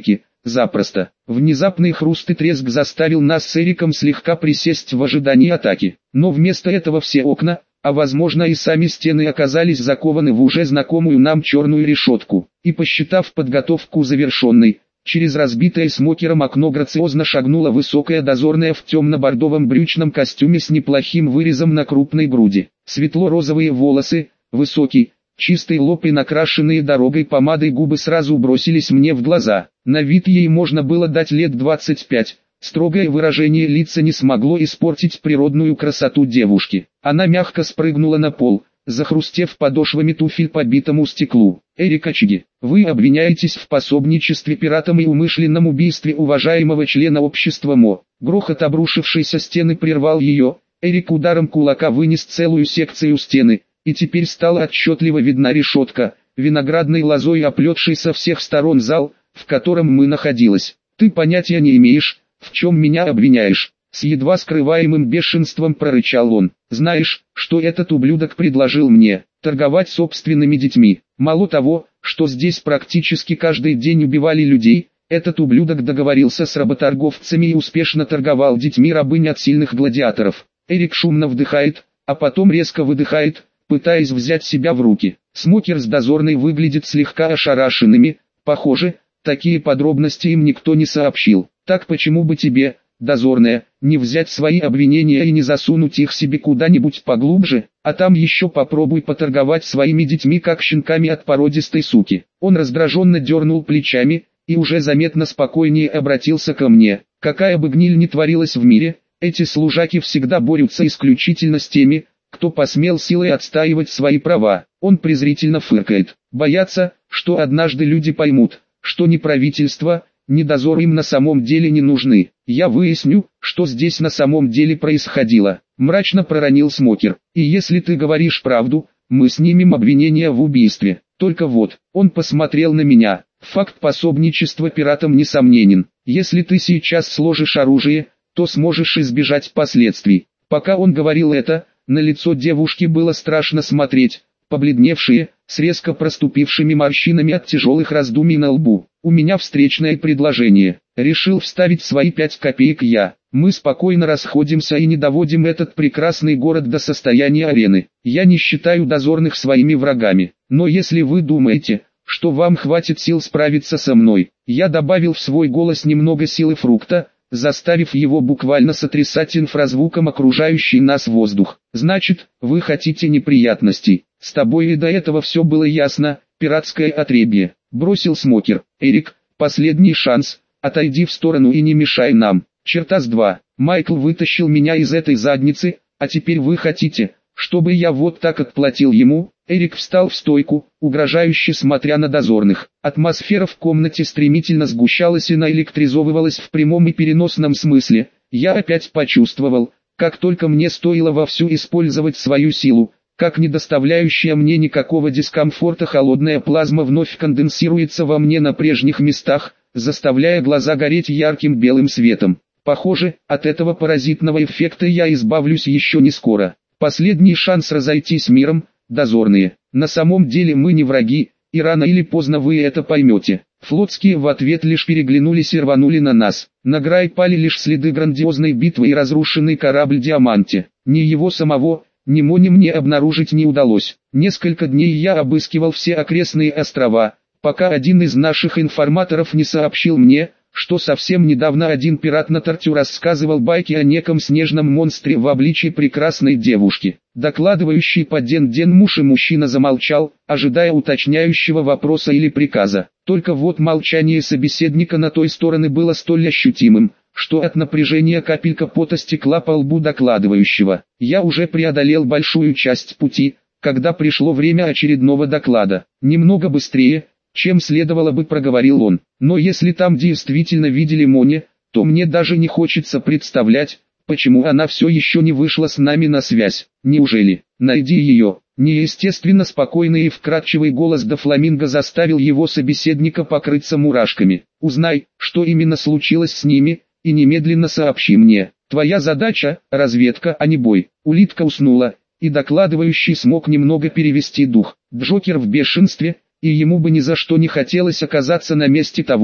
запросто. Внезапный хруст и треск заставил нас с Эриком слегка присесть в ожидании атаки. Но вместо этого все окна, а возможно и сами стены, оказались закованы в уже знакомую нам черную решетку. И посчитав подготовку завершенной, через разбитое смокером окно грациозно шагнула высокая дозорная в темно-бордовом брючном костюме с неплохим вырезом на крупной груди. Светло-розовые волосы, высокий, чистый лоб и накрашенные дорогой помадой губы сразу бросились мне в глаза. На вид ей можно было дать лет двадцать пять. Строгое выражение лица не смогло испортить природную красоту девушки. Она мягко спрыгнула на пол, захрустев подошвами туфель по битому стеклу. «Эрик Ачиги, вы обвиняетесь в пособничестве пиратам и умышленном убийстве уважаемого члена общества МО». Грохот обрушившейся стены прервал ее. Эрик ударом кулака вынес целую секцию стены, и теперь стала отчетливо видна решетка, виноградной лозой оплетший со всех сторон зал, в котором мы находились. «Ты понятия не имеешь, в чем меня обвиняешь», — с едва скрываемым бешенством прорычал он. «Знаешь, что этот ублюдок предложил мне? Торговать собственными детьми. Мало того, что здесь практически каждый день убивали людей, этот ублюдок договорился с работорговцами и успешно торговал детьми рабынь от сильных гладиаторов». Эрик шумно вдыхает, а потом резко выдыхает, пытаясь взять себя в руки. Смокер с дозорной выглядит слегка ошарашенными. Похоже, такие подробности им никто не сообщил. «Так почему бы тебе, дозорная, не взять свои обвинения и не засунуть их себе куда-нибудь поглубже, а там еще попробуй поторговать своими детьми как щенками от породистой суки». Он раздраженно дернул плечами и уже заметно спокойнее обратился ко мне. «Какая бы гниль ни творилась в мире, эти служаки всегда борются исключительно с теми, кто посмел силой отстаивать свои права». Он презрительно фыркает. «Боятся, что однажды люди поймут, что ни правительство, ни дозор им на самом деле не нужны. Я выясню, что здесь на самом деле происходило», — мрачно проронил Смокер. «И если ты говоришь правду, мы снимем обвинения в убийстве. Только вот», — он посмотрел на меня, — «факт пособничества пиратам несомненен. Если ты сейчас сложишь оружие, то сможешь избежать последствий». Пока он говорил это, на лицо девушки было страшно смотреть, побледневшие, с резко проступившими морщинами от тяжелых раздумий на лбу. «У меня встречное предложение. Решил вставить свои пять копеек я. Мы спокойно расходимся и не доводим этот прекрасный город до состояния арены. Я не считаю дозорных своими врагами. Но если вы думаете, что вам хватит сил справиться со мной», я добавил в свой голос немного силы фрукта, заставив его буквально сотрясать инфразвуком окружающий нас воздух. «Значит, вы хотите неприятностей. С тобой и до этого все было ясно, пиратское отребье», — бросил Смокер. «Эрик, последний шанс, отойди в сторону и не мешай нам. Черта с два. Майкл вытащил меня из этой задницы, а теперь вы хотите, чтобы я вот так отплатил ему?» Эрик встал в стойку, угрожающе смотря на дозорных. Атмосфера в комнате стремительно сгущалась и наэлектризовывалась в прямом и переносном смысле. Я опять почувствовал, как только мне стоило вовсю использовать свою силу, как не доставляющая мне никакого дискомфорта холодная плазма вновь конденсируется во мне на прежних местах, заставляя глаза гореть ярким белым светом. Похоже, от этого паразитного эффекта я избавлюсь еще не скоро. Последний шанс разойтись миром, дозорные. На самом деле мы не враги, и рано или поздно вы это поймете. Флотские в ответ лишь переглянулись и рванули на нас. На Грай пали лишь следы грандиозной битвы и разрушенный корабль Диаманте. Ни его самого, ни Мони мне обнаружить не удалось. Несколько дней я обыскивал все окрестные острова, пока один из наших информаторов не сообщил мне, что совсем недавно один пират на Тартю рассказывал байки о неком снежном монстре в обличии прекрасной девушки. Докладывающий по ден-ден муж и мужчина замолчал, ожидая уточняющего вопроса или приказа. Только вот молчание собеседника на той стороне было столь ощутимым, что от напряжения капелька пота стекла по лбу докладывающего. Я уже преодолел большую часть пути, когда пришло время очередного доклада. Немного быстрее, чем следовало бы, проговорил он. Но если там действительно видели Мони, то мне даже не хочется представлять, почему она все еще не вышла с нами на связь. Неужели? Найди ее. Неестественно спокойный и вкрадчивый голос Дофламинго заставил его собеседника покрыться мурашками. Узнай, что именно случилось с ними, и немедленно сообщи мне. Твоя задача – разведка, а не бой. Улитка уснула, и докладывающий смог немного перевести дух. Джокер в бешенстве, и ему бы ни за что не хотелось оказаться на месте того,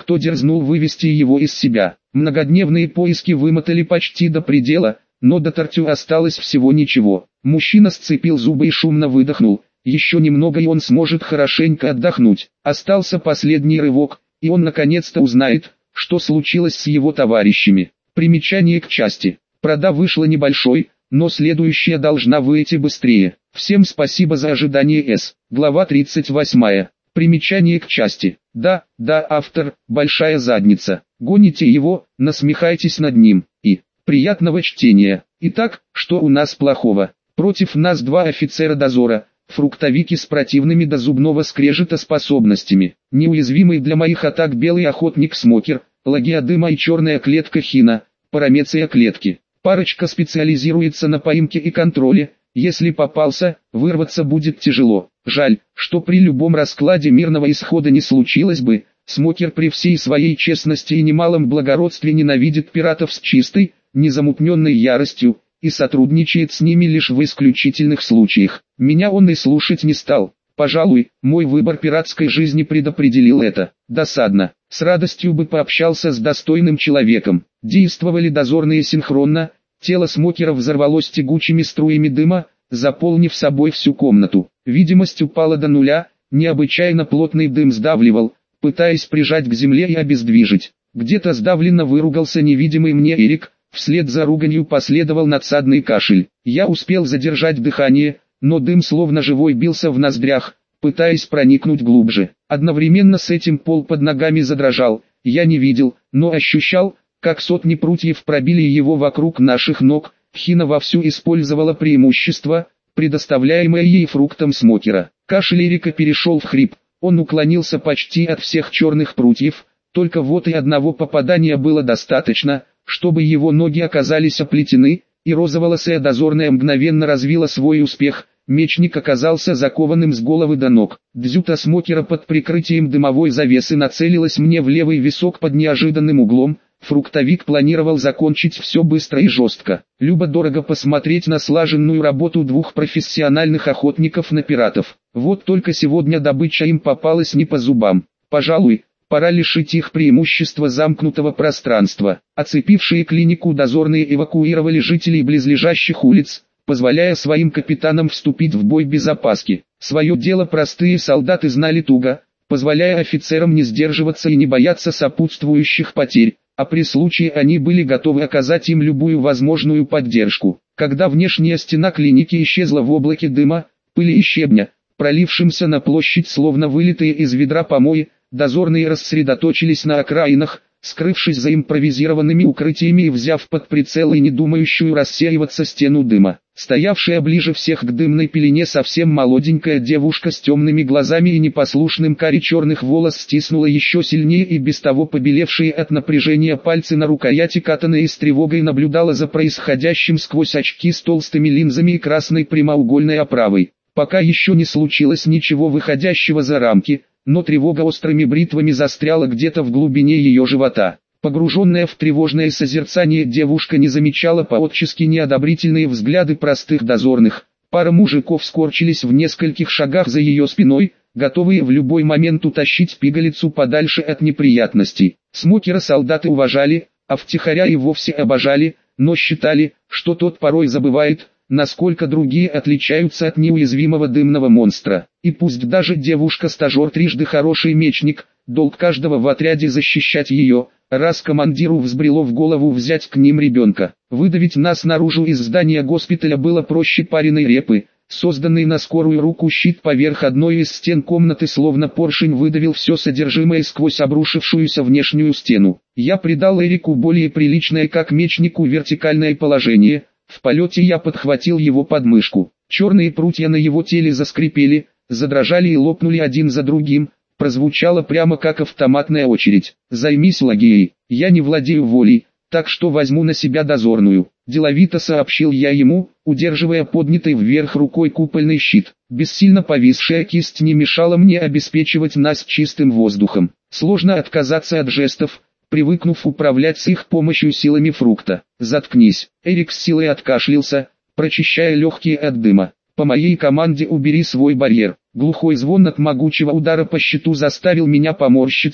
кто дерзнул вывести его из себя. Многодневные поиски вымотали почти до предела, но до Тартю осталось всего ничего. Мужчина сцепил зубы и шумно выдохнул. Еще немного и он сможет хорошенько отдохнуть. Остался последний рывок, и он наконец-то узнает, что случилось с его товарищами. Примечание к части. Прода вышла небольшой, но следующая должна выйти быстрее. Всем спасибо за ожидание С. Глава тридцать восьмая. Примечание к части. Да, да, автор, большая задница. Гоните его, насмехайтесь над ним. И приятного чтения. Итак, что у нас плохого? Против нас два офицера дозора, фруктовики с противными до зубного скрежета способностями. Неуязвимый для моих атак белый охотник Смокер, лагиадыма и черная клетка Хина, парамеция клетки. Парочка специализируется на поимке и контроле. Если попался, вырваться будет тяжело. Жаль, что при любом раскладе мирного исхода не случилось бы. Смокер при всей своей честности и немалом благородстве ненавидит пиратов с чистой, незамутненной яростью, и сотрудничает с ними лишь в исключительных случаях. Меня он и слушать не стал. Пожалуй, мой выбор пиратской жизни предопределил это. Досадно. С радостью бы пообщался с достойным человеком. Действовали дозорные синхронно. Тело Смокера взорвалось тягучими струями дыма, заполнив собой всю комнату. Видимость упала до нуля, необычайно плотный дым сдавливал, пытаясь прижать к земле и обездвижить. Где-то сдавленно выругался невидимый мне Эрик, вслед за руганью последовал надсадный кашель. Я успел задержать дыхание, но дым словно живой бился в ноздрях, пытаясь проникнуть глубже. Одновременно с этим пол под ногами задрожал, я не видел, но ощущал, как сотни прутьев пробили его вокруг наших ног. Хина вовсю использовала преимущество, предоставляемое ей фруктом Смокера. Кашель Эрика перешел в хрип, он уклонился почти от всех черных прутьев, только вот и одного попадания было достаточно, чтобы его ноги оказались оплетены, и розоволосая дозорная мгновенно развила свой успех. Мечник оказался закованным с головы до ног. Дзюта Смокера под прикрытием дымовой завесы нацелилась мне в левый висок под неожиданным углом. Фруктовик планировал закончить все быстро и жестко. Любо-дорого посмотреть на слаженную работу двух профессиональных охотников на пиратов. Вот только сегодня добыча им попалась не по зубам. Пожалуй, пора лишить их преимущества замкнутого пространства. Оцепившие клинику дозорные эвакуировали жителей близлежащих улиц, позволяя своим капитанам вступить в бой без опаски. Свое дело простые солдаты знали туго, позволяя офицерам не сдерживаться и не бояться сопутствующих потерь, а при случае они были готовы оказать им любую возможную поддержку. Когда внешняя стена клиники исчезла в облаке дыма, пыли и щебня, пролившимся на площадь словно вылитые из ведра помои, дозорные рассредоточились на окраинах, скрывшись за импровизированными укрытиями и взяв под прицел и не думающую рассеиваться стену дыма. Стоявшая ближе всех к дымной пелене совсем молоденькая девушка с темными глазами и непослушным каре черных волос стиснула еще сильнее и без того побелевшие от напряжения пальцы на рукояти катана и с тревогой наблюдала за происходящим сквозь очки с толстыми линзами и красной прямоугольной оправой. Пока еще не случилось ничего выходящего за рамки, но тревога острыми бритвами застряла где-то в глубине ее живота. Погруженная в тревожное созерцание, девушка не замечала по-отчески неодобрительные взгляды простых дозорных. Пара мужиков скорчились в нескольких шагах за ее спиной, готовые в любой момент утащить пигалицу подальше от неприятностей. Смокера солдаты уважали, а втихаря и вовсе обожали, но считали, что тот порой забывает, насколько другие отличаются от неуязвимого дымного монстра. И пусть даже девушка-стажер трижды хороший мечник, долг каждого в отряде защищать ее, раз командиру взбрело в голову взять к ним ребенка. Выдавить нас наружу из здания госпиталя было проще пареной репы. Созданный на скорую руку щит поверх одной из стен комнаты словно поршень выдавил все содержимое сквозь обрушившуюся внешнюю стену. Я придал Эрику более приличное как мечнику вертикальное положение. В полете я подхватил его подмышку. Черные прутья на его теле заскрипели, задрожали и лопнули один за другим. Прозвучало прямо как автоматная очередь. «Займись лагией, я не владею волей, так что возьму на себя дозорную», – деловито сообщил я ему, удерживая поднятый вверх рукой купольный щит. Бессильно повисшая кисть не мешала мне обеспечивать нас чистым воздухом. Сложно отказаться от жестов, привыкнув управлять с их помощью силами фрукта. «Заткнись», – Эрик с силой откашлялся, прочищая легкие от дыма. «По моей команде убери свой барьер». Глухой звон от могучего удара по щиту заставил меня поморщиться,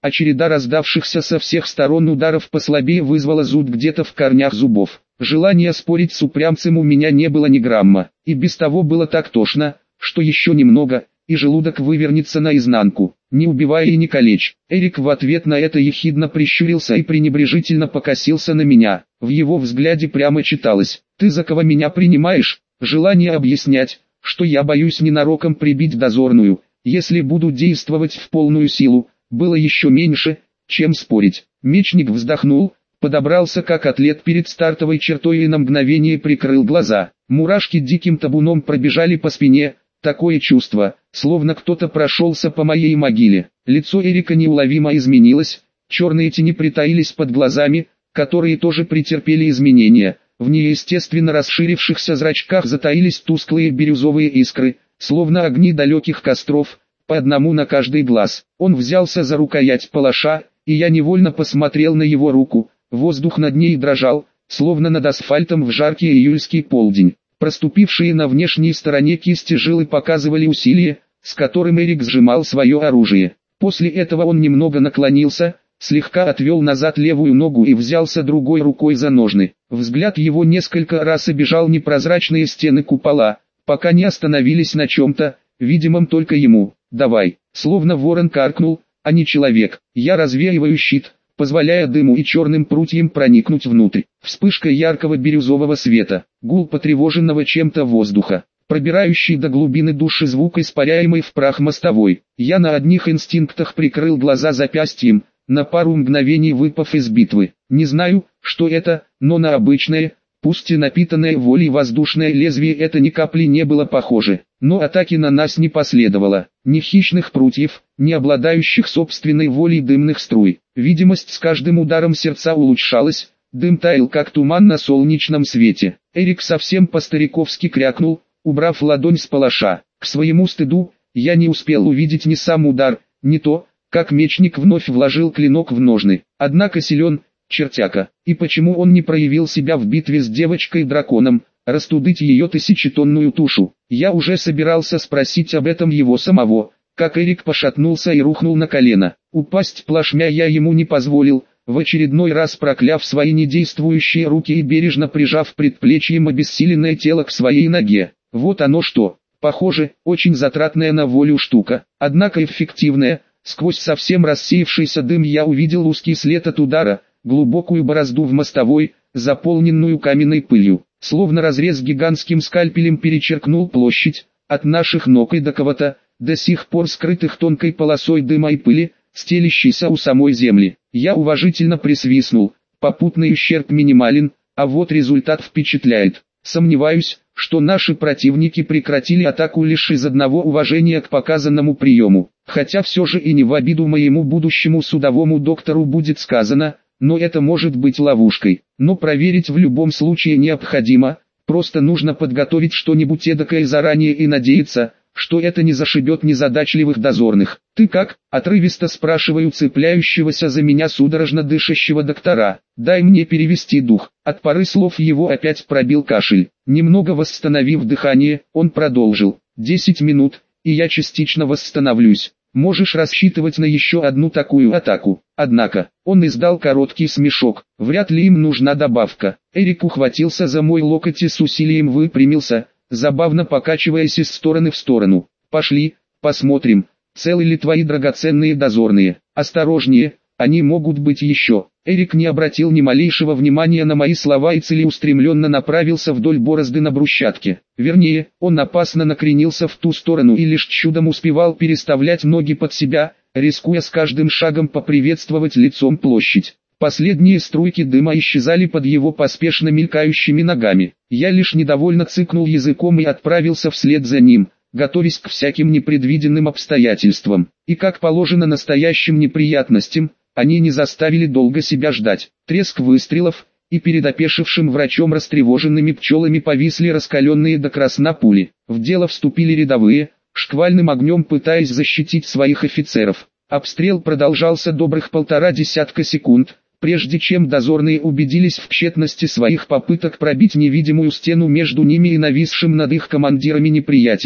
а череда раздавшихся со всех сторон ударов послабее вызвала зуд где-то в корнях зубов. Желания спорить с упрямцем у меня не было ни грамма, и без того было так тошно, что еще немного, и желудок вывернется наизнанку. Не убивай и не калечь. Эрик в ответ на это ехидно прищурился и пренебрежительно покосился на меня. В его взгляде прямо читалось: «Ты за кого меня принимаешь?» Желание объяснять, что я боюсь ненароком прибить дозорную, если буду действовать в полную силу, было еще меньше, чем спорить. Мечник вздохнул, подобрался как атлет перед стартовой чертой и на мгновение прикрыл глаза. Мурашки диким табуном пробежали по спине, такое чувство, словно кто-то прошелся по моей могиле. Лицо Эрика неуловимо изменилось, черные тени притаились под глазами, которые тоже претерпели изменения. В неестественно расширившихся зрачках затаились тусклые бирюзовые искры, словно огни далеких костров, по одному на каждый глаз. Он взялся за рукоять палаша, и я невольно посмотрел на его руку. Воздух над ней дрожал, словно над асфальтом в жаркий июльский полдень. Проступившие на внешней стороне кисти жилы показывали усилие, с которым Эрик сжимал свое оружие. После этого он немного наклонился, слегка отвел назад левую ногу и взялся другой рукой за ножны. Взгляд его несколько раз обежал непрозрачные стены купола, пока не остановились на чем-то, видимом только ему. «Давай», словно ворон каркнул, а не человек. Я развеиваю щит, позволяя дыму и черным прутьям проникнуть внутрь. Вспышка яркого бирюзового света, гул потревоженного чем-то воздуха, пробирающий до глубины души звук, испаряемый в прах мостовой. Я на одних инстинктах прикрыл глаза запястьем, на пару мгновений выпав из битвы. Не знаю, что это, но на обычное, пусть и напитанное волей воздушное лезвие это ни капли не было похоже. Но атаки на нас не последовало. Ни хищных прутьев, ни обладающих собственной волей дымных струй. Видимость с каждым ударом сердца улучшалась, дым таял как туман на солнечном свете. Эрик совсем по-стариковски крякнул, убрав ладонь с палаша. К своему стыду, я не успел увидеть ни сам удар, ни то, как мечник вновь вложил клинок в ножны. Однако силен, чертяка, и почему он не проявил себя в битве с девочкой-драконом, растудыть ее тысячетонную тушу. Я уже собирался спросить об этом его самого, как Эрик пошатнулся и рухнул на колено. Упасть плашмя я ему не позволил, в очередной раз прокляв свои недействующие руки и бережно прижав предплечьем обессиленное тело к своей ноге. Вот оно что, похоже, очень затратная на волю штука, однако эффективная. Сквозь совсем рассеявшийся дым я увидел узкий след от удара, глубокую борозду в мостовой, заполненную каменной пылью. Словно разрез гигантским скальпелем перечеркнул площадь, от наших ног и до кого-то, до сих пор скрытых тонкой полосой дыма и пыли, стелящейся у самой земли. Я уважительно присвистнул, попутный ущерб минимален, а вот результат впечатляет. Сомневаюсь, что наши противники прекратили атаку лишь из одного уважения к показанному приему. Хотя все же и не в обиду моему будущему судовому доктору будет сказано, но это может быть ловушкой. Но проверить в любом случае необходимо, просто нужно подготовить что-нибудь эдакое заранее и надеяться, что это не зашибет незадачливых дозорных. «Ты как?» – отрывисто спрашиваю цепляющегося за меня судорожно дышащего доктора. «Дай мне перевести дух». От пары слов его опять пробил кашель. Немного восстановив дыхание, он продолжил. «Десять минут, и я частично восстановлюсь. Можешь рассчитывать на еще одну такую атаку». Однако, он издал короткий смешок. Вряд ли им нужна добавка. Эрик ухватился за мой локоть и с усилием выпрямился, забавно покачиваясь из стороны в сторону. «Пошли, посмотрим, целы ли твои драгоценные дозорные. Осторожнее, они могут быть еще». Эрик не обратил ни малейшего внимания на мои слова и целеустремленно направился вдоль борозды на брусчатке. Вернее, он опасно накренился в ту сторону и лишь чудом успевал переставлять ноги под себя, рискуя с каждым шагом поприветствовать лицом площадь. Последние струйки дыма исчезали под его поспешно мелькающими ногами. Я лишь недовольно цыкнул языком и отправился вслед за ним, готовясь к всяким непредвиденным обстоятельствам. И как положено настоящим неприятностям, они не заставили долго себя ждать. Треск выстрелов, и перед опешившим врачом растревоженными пчелами повисли раскаленные до красна пули. В дело вступили рядовые, шквальным огнем пытаясь защитить своих офицеров. Обстрел продолжался добрых полтора десятка секунд, прежде чем дозорные убедились в тщетности своих попыток пробить невидимую стену между ними и нависшим над их командирами неприятелем.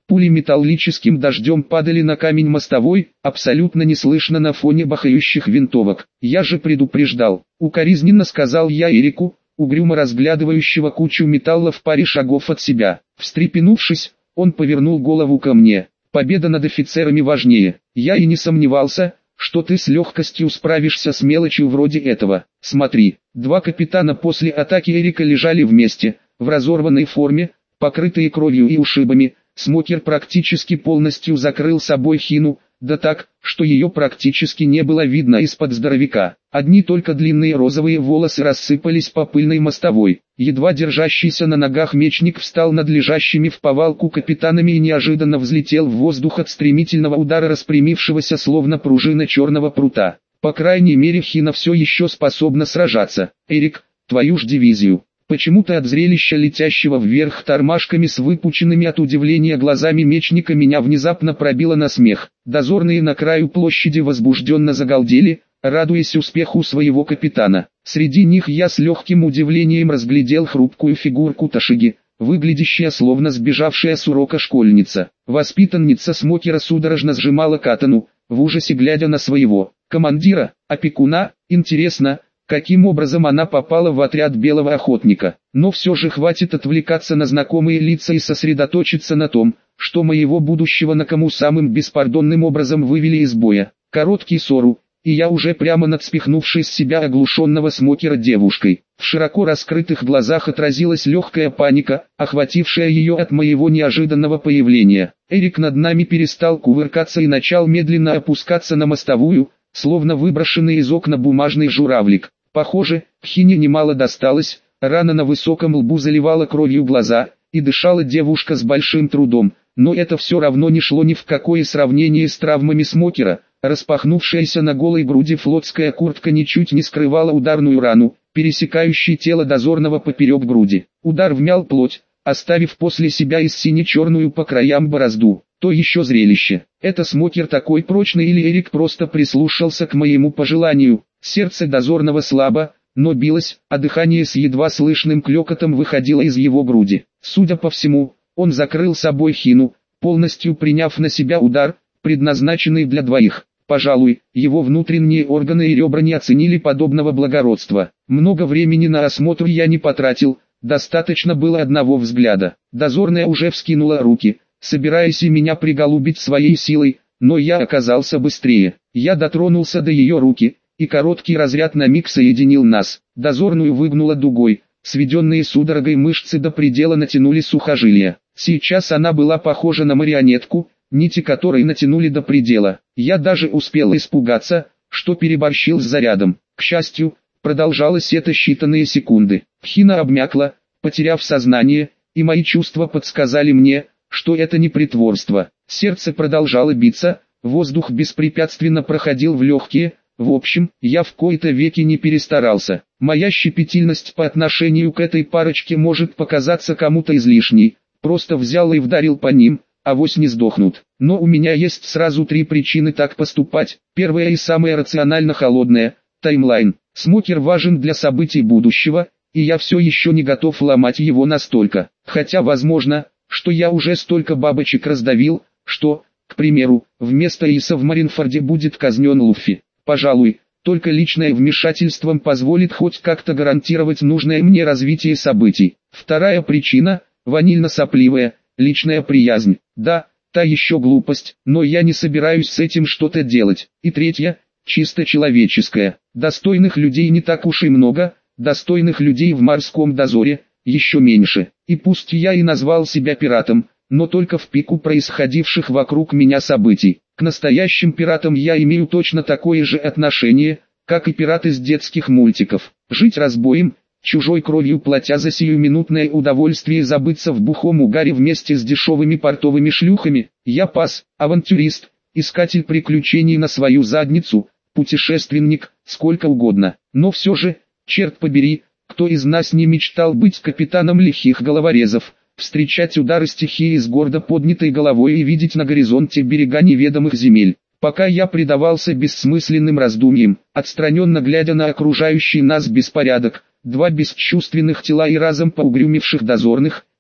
Пули металлическим дождем падали на камень мостовой, абсолютно неслышно на фоне бахающих винтовок. «Я же предупреждал», — укоризненно сказал я Эрику, угрюмо разглядывающего кучу металла в паре шагов от себя. Встрепенувшись, он повернул голову ко мне. «Победа над офицерами важнее. Я и не сомневался, что ты с легкостью справишься с мелочью вроде этого. Смотри». Два капитана после атаки Эрика лежали вместе, в разорванной форме, покрытые кровью и ушибами. Смокер практически полностью закрыл собой Хину, да так, что ее практически не было видно из-под здоровяка. Одни только длинные розовые волосы рассыпались по пыльной мостовой. Едва держащийся на ногах мечник встал над лежащими в повалку капитанами и неожиданно взлетел в воздух от стремительного удара распрямившегося словно пружина черного прута. По крайней мере Хина все еще способна сражаться. «Эрик, твою ж дивизию». Почему-то от зрелища летящего вверх тормашками с выпученными от удивления глазами мечника меня внезапно пробило на смех. Дозорные на краю площади возбужденно загалдели, радуясь успеху своего капитана. Среди них я с легким удивлением разглядел хрупкую фигурку Ташиги, выглядящая словно сбежавшая с урока школьница. Воспитанница Смокера судорожно сжимала катану, в ужасе глядя на своего командира, опекуна. Интересно, каким образом она попала в отряд белого охотника. Но все же хватит отвлекаться на знакомые лица и сосредоточиться на том, что моего будущего Накаму самым беспардонным образом вывели из боя. Короткий ссору, и я уже прямо над спихнувшей с себя оглушенного Смокера девушкой. В широко раскрытых глазах отразилась легкая паника, охватившая ее от моего неожиданного появления. Эрик над нами перестал кувыркаться и начал медленно опускаться на мостовую, словно выброшенный из окна бумажный журавлик. Похоже, Хине немало досталось, рана на высоком лбу заливала кровью глаза, и дышала девушка с большим трудом, но это все равно не шло ни в какое сравнение с травмами Смокера. Распахнувшаяся на голой груди флотская куртка ничуть не скрывала ударную рану, пересекающую тело дозорного поперек груди. Удар вмял плоть, оставив после себя из сине-черную по краям борозду. То еще зрелище. Это Смокер такой прочный или Эрик просто прислушался к моему пожеланию? Сердце дозорного слабо, но билось, а дыхание с едва слышным клёкотом выходило из его груди. Судя по всему, он закрыл собой Хину, полностью приняв на себя удар, предназначенный для двоих. Пожалуй, его внутренние органы и ребра не оценили подобного благородства. Много времени на осмотр я не потратил, достаточно было одного взгляда. Дозорная уже вскинула руки, собираясь и меня приголубить своей силой, но я оказался быстрее. Я дотронулся до ее руки, и короткий разряд на миг соединил нас. Дозорную выгнула дугой, сведенные судорогой мышцы до предела натянули сухожилия. Сейчас она была похожа на марионетку, нити которой натянули до предела. Я даже успел испугаться, что переборщил с зарядом. К счастью, продолжалось это считанные секунды. Хина обмякла, потеряв сознание, и мои чувства подсказали мне, что это не притворство. Сердце продолжало биться, воздух беспрепятственно проходил в легкие. В общем, я в кои-то веки не перестарался. Моя щепетильность по отношению к этой парочке может показаться кому-то излишней. Просто взял и вдарил по ним, авось не сдохнут. Но у меня есть сразу три причины так поступать. Первая и самая рационально холодная – таймлайн. Смокер важен для событий будущего, и я все еще не готов ломать его настолько. Хотя возможно, что я уже столько бабочек раздавил, что, к примеру, вместо Иса в Маринфорде будет казнен Луффи. Пожалуй, только личное вмешательство позволит хоть как-то гарантировать нужное мне развитие событий. Вторая причина – ванильно-сопливая, личная приязнь. Да, та еще глупость, но я не собираюсь с этим что-то делать. И третья – чисто человеческая. Достойных людей не так уж и много, достойных людей в морском дозоре еще меньше. И пусть я и назвал себя пиратом, но только в пику происходивших вокруг меня событий. К настоящим пиратам я имею точно такое же отношение, как и пираты из детских мультиков. Жить разбоем, чужой кровью платя за сиюминутное удовольствие забыться в бухом угаре вместе с дешевыми портовыми шлюхами. Я пас, авантюрист, искатель приключений на свою задницу, путешественник, сколько угодно. Но все же, черт побери, кто из нас не мечтал быть капитаном лихих головорезов? Встречать удары стихии с гордо поднятой головой и видеть на горизонте берега неведомых земель. Пока я предавался бессмысленным раздумьям, отстраненно глядя на окружающий нас беспорядок, два бесчувственных тела и разом поугрюмевших дозорных,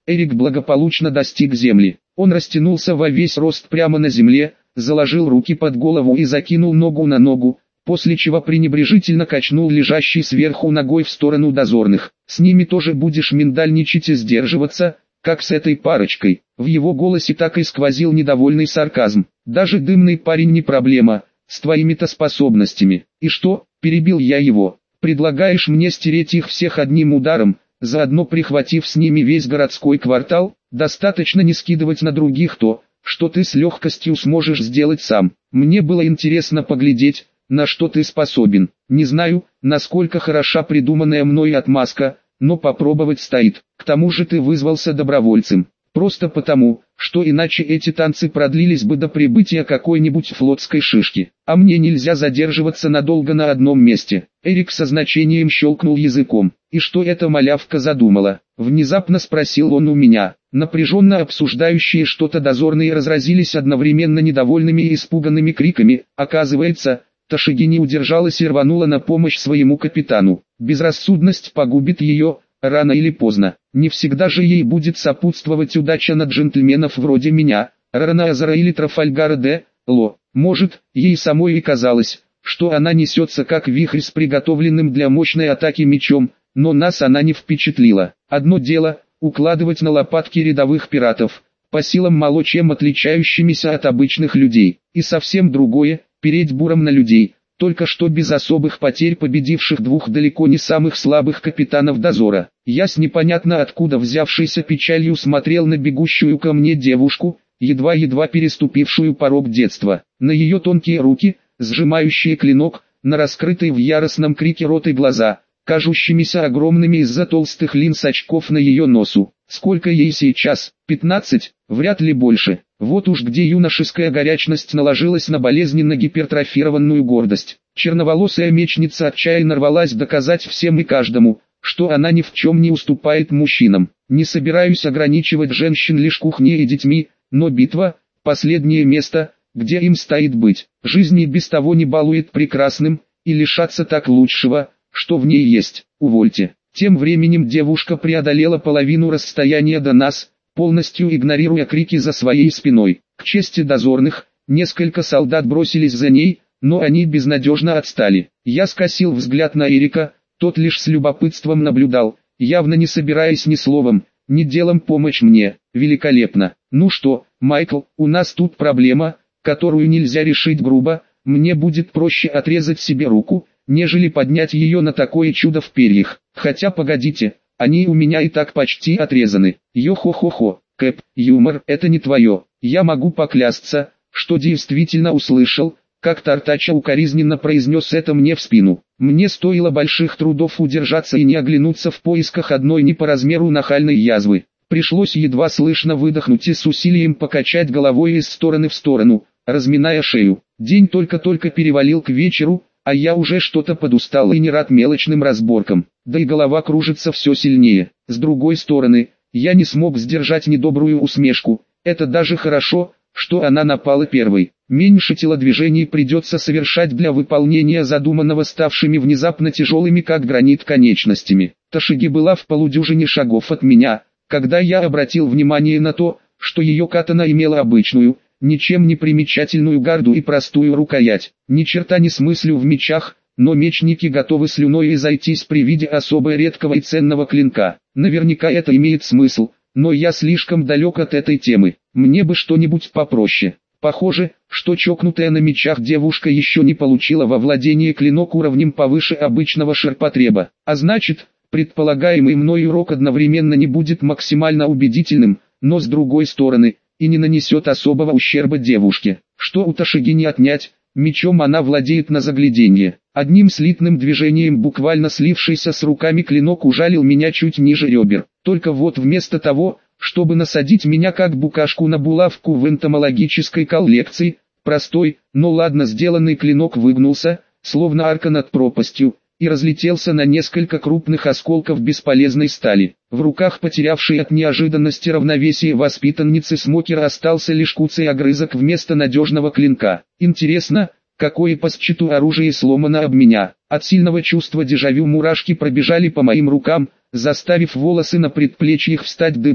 Эрик благополучно достиг земли. Он растянулся во весь рост прямо на земле, заложил руки под голову и закинул ногу на ногу, после чего пренебрежительно качнул лежащий сверху ногой в сторону дозорных. «С ними тоже будешь миндальничать и сдерживаться, как с этой парочкой». В его голосе так и сквозил недовольный сарказм. «Даже дымный парень не проблема, с твоими-то способностями». «И что?» – перебил я его. «Предлагаешь мне стереть их всех одним ударом, заодно прихватив с ними весь городской квартал? Достаточно не скидывать на других то, что ты с легкостью сможешь сделать сам. Мне было интересно поглядеть, на что ты способен. Не знаю, насколько хороша придуманная мной отмазка, но попробовать стоит. К тому же ты вызвался добровольцем. Просто потому, что иначе эти танцы продлились бы до прибытия какой-нибудь флотской шишки. А мне нельзя задерживаться надолго на одном месте». Эрик со значением щелкнул языком. «И что эта малявка задумала?» Внезапно спросил он у меня. Напряженно обсуждающие что-то дозорные разразились одновременно недовольными и испуганными криками. Оказывается, Тошиги не удержалась и рванула на помощь своему капитану. Безрассудность погубит ее, рано или поздно. Не всегда же ей будет сопутствовать удача на джентльменов вроде меня, Рорана Азара или Трафальгара де Ло. Может, ей самой и казалось, что она несется как вихрь с приготовленным для мощной атаки мечом, но нас она не впечатлила. Одно дело – укладывать на лопатки рядовых пиратов, по силам мало чем отличающимися от обычных людей, и совсем другое – переть буром на людей, только что без особых потерь победивших двух далеко не самых слабых капитанов дозора. Я с непонятно откуда взявшейся печалью смотрел на бегущую ко мне девушку, едва-едва переступившую порог детства, на ее тонкие руки, сжимающие клинок, на раскрытые в яростном крике рот и глаза, кажущимися огромными из-за толстых линз очков на ее носу. Сколько ей сейчас? пятнадцать? Вряд ли больше. Вот уж где юношеская горячность наложилась на болезненно гипертрофированную гордость. Черноволосая мечница отчаянно рвалась доказать всем и каждому, что она ни в чем не уступает мужчинам. Не собираюсь ограничивать женщин лишь кухней и детьми, но битва – последнее место, где им стоит быть. Жизнь и без того не балует прекрасным, и лишаться так лучшего, что в ней есть. Увольте. Тем временем девушка преодолела половину расстояния до нас, полностью игнорируя крики за своей спиной. К чести дозорных, несколько солдат бросились за ней, но они безнадежно отстали. Я скосил взгляд на Эрика, тот лишь с любопытством наблюдал, явно не собираясь ни словом, ни делом помочь мне. Великолепно. Ну что, Майкл, у нас тут проблема, которую нельзя решить грубо, мне будет проще отрезать себе руку, нежели поднять ее на такое чудо в перьях. Хотя погодите, они у меня и так почти отрезаны. Йо-хо-хо-хо, Кэп, юмор, это не твое. Я могу поклясться, что действительно услышал, как Тартача укоризненно произнес это мне в спину. Мне стоило больших трудов удержаться и не оглянуться в поисках одной не по размеру нахальной язвы. Пришлось едва слышно выдохнуть и с усилием покачать головой из стороны в сторону, разминая шею. День только-только перевалил к вечеру, а я уже что-то подустал и не рад мелочным разборкам, да и голова кружится все сильнее. С другой стороны, я не смог сдержать недобрую усмешку, это даже хорошо, что она напала первой. Меньше телодвижений придется совершать для выполнения задуманного ставшими внезапно тяжелыми как гранит конечностями. Тошиги была в полудюжине шагов от меня, когда я обратил внимание на то, что ее катана имела обычную, ничем не примечательную гарду и простую рукоять. Ни черта не смыслю в мечах, но мечники готовы слюной изойтись при виде особо редкого и ценного клинка. Наверняка это имеет смысл, но я слишком далек от этой темы. Мне бы что-нибудь попроще. Похоже, что чокнутая на мечах девушка еще не получила во владение клинок уровнем повыше обычного ширпотреба. А значит, предполагаемый мной урок одновременно не будет максимально убедительным, но с другой стороны, и не нанесет особого ущерба девушке. Что у Тошиги не отнять, мечом она владеет на загляденье. Одним слитным движением буквально слившийся с руками клинок ужалил меня чуть ниже ребер. Только вот вместо того, чтобы насадить меня как букашку на булавку в энтомологической коллекции, простой, но ладно сделанный клинок выгнулся, словно арка над пропастью, и разлетелся на несколько крупных осколков бесполезной стали. В руках потерявшей от неожиданности равновесие воспитанницы Смокера остался лишь куцый огрызок вместо надежного клинка. Интересно, какое по счету оружие сломано об меня. От сильного чувства дежавю мурашки пробежали по моим рукам, заставив волосы на предплечьях встать дыбом.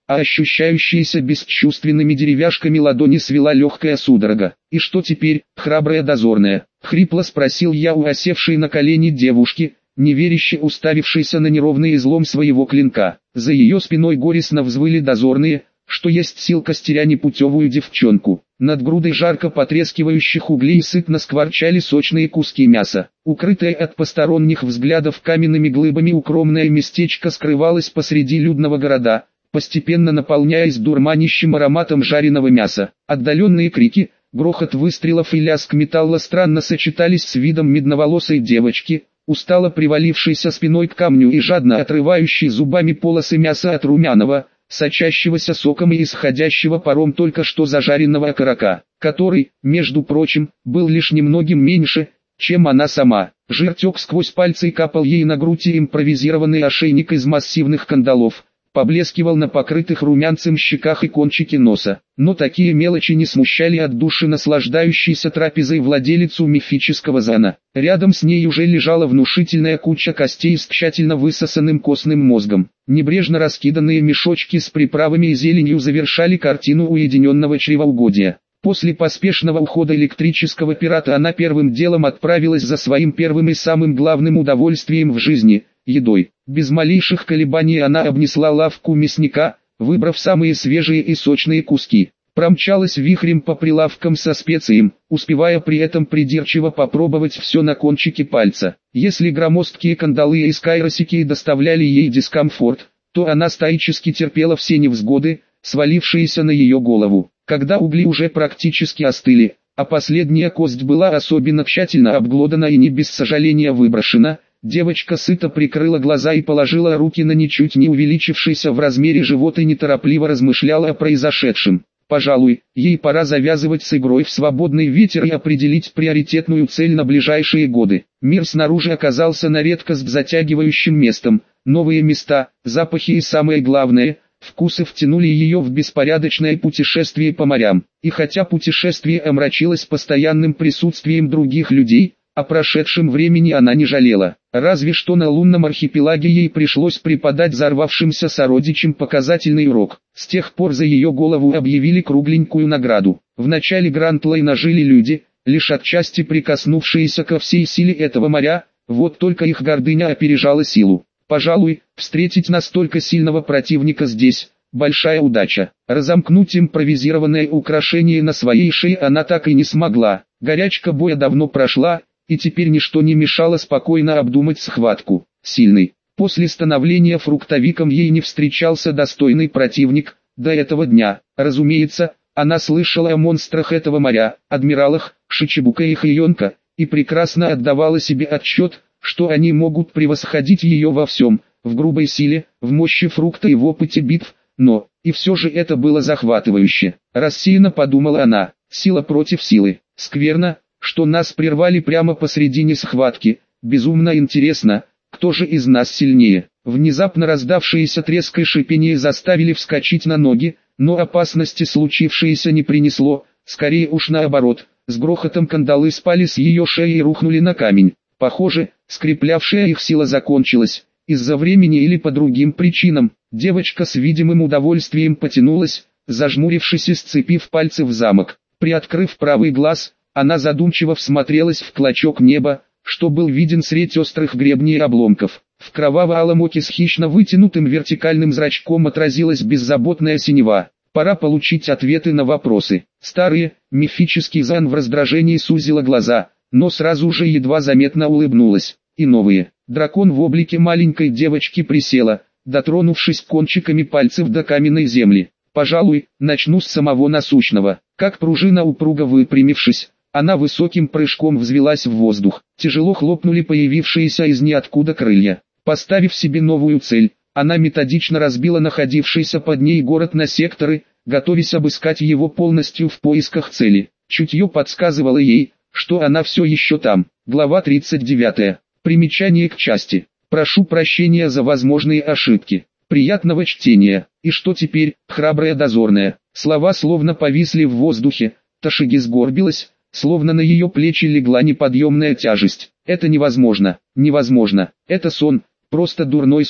а ощущающиеся бесчувственными деревяшками ладони свела легкая судорога. «И что теперь, храбрая дозорная?» — хрипло спросил я у осевшей на колени девушки, неверяще уставившейся на неровный излом своего клинка. За ее спиной горестно взвыли дозорные, что есть сил костеря непутевую девчонку. Над грудой жарко потрескивающих углей сытно скворчали сочные куски мяса. Укрытое от посторонних взглядов каменными глыбами укромное местечко скрывалось посреди людного города, постепенно наполняясь дурманящим ароматом жареного мяса. Отдаленные крики, грохот выстрелов и лязг металла странно сочетались с видом медноволосой девочки, устало привалившейся спиной к камню и жадно отрывающей зубами полосы мяса от румяного, сочащегося соком и исходящего паром только что зажаренного окорока, который, между прочим, был лишь немногим меньше, чем она сама. Жир тек сквозь пальцы и капал ей на грудь, и импровизированный ошейник из массивных кандалов поблескивал на покрытых румянцем щеках и кончике носа. Но такие мелочи не смущали от души наслаждающейся трапезой владелицу мифического зана. Рядом с ней уже лежала внушительная куча костей с тщательно высосанным костным мозгом. Небрежно раскиданные мешочки с приправами и зеленью завершали картину уединенного чревоугодия. После поспешного ухода электрического пирата она первым делом отправилась за своим первым и самым главным удовольствием в жизни – едой. Без малейших колебаний она обнесла лавку мясника, выбрав самые свежие и сочные куски. Промчалась вихрем по прилавкам со специями, успевая при этом придирчиво попробовать все на кончике пальца. Если громоздкие кандалы и скайросики доставляли ей дискомфорт, то она стоически терпела все невзгоды, свалившиеся на ее голову. Когда угли уже практически остыли, а последняя кость была особенно тщательно обглодана и не без сожаления выброшена, девочка сыто прикрыла глаза и положила руки на ничуть не увеличившийся в размере живот и неторопливо размышляла о произошедшем. Пожалуй, ей пора завязывать с игрой в свободный ветер и определить приоритетную цель на ближайшие годы. Мир снаружи оказался на редкость затягивающим местом, новые места, запахи и самое главное – вкусы втянули ее в беспорядочное путешествие по морям. И хотя путешествие омрачилось постоянным присутствием других людей, о прошедшем времени она не жалела. Разве что на лунном архипелаге ей пришлось преподать взорвавшимся сородичам показательный урок. С тех пор за ее голову объявили кругленькую награду. В начале Гранд-Лайна жили люди, лишь отчасти прикоснувшиеся ко всей силе этого моря, вот только их гордыня опережала силу. Пожалуй, встретить настолько сильного противника здесь – большая удача. Разомкнуть импровизированное украшение на своей шее она так и не смогла. Горячка боя давно прошла, и теперь ничто не мешало спокойно обдумать схватку. Сильный. После становления фруктовиком ей не встречался достойный противник до этого дня. Разумеется, она слышала о монстрах этого моря, адмиралах, Шичибука и Хайонка, и прекрасно отдавала себе отчет, что они могут превосходить ее во всем, в грубой силе, в мощи фрукта и в опыте битв, но, и все же это было захватывающе. Рассеянно подумала она, сила против силы. Скверно, что нас прервали прямо посредине схватки, безумно интересно, кто же из нас сильнее. Внезапно раздавшиеся треск и шипение заставили вскочить на ноги, но опасности случившееся не принесло, скорее уж наоборот, с грохотом кандалы спали с ее шеи и рухнули на камень. Похоже, скреплявшая их сила закончилась. Из-за времени или по другим причинам, девочка с видимым удовольствием потянулась, зажмурившись и сцепив пальцы в замок. Приоткрыв правый глаз, она задумчиво всмотрелась в клочок неба, что был виден средь острых гребней и обломков. В кроваво-алом оке с хищно вытянутым вертикальным зрачком отразилась беззаботная синева. Пора получить ответы на вопросы. Старые, мифический Зан в раздражении сузила глаза, но сразу же едва заметно улыбнулась. И новые. Дракон в облике маленькой девочки присела, дотронувшись кончиками пальцев до каменной земли. Пожалуй, начну с самого насущного. Как пружина упруго выпрямившись, она высоким прыжком взвелась в воздух. Тяжело хлопнули появившиеся из ниоткуда крылья. Поставив себе новую цель, она методично разбила находившийся под ней город на секторы, готовясь обыскать его полностью в поисках цели. Чутье подсказывало ей, что она все еще там. Глава тридцать девятая. Примечание к части. Прошу прощения за возможные ошибки. Приятного чтения. И что теперь, храбрая дозорная? Слова словно повисли в воздухе. Ташиги сгорбилась, словно на ее плечи легла неподъемная тяжесть. Это невозможно, невозможно. Это сон, просто дурной сон.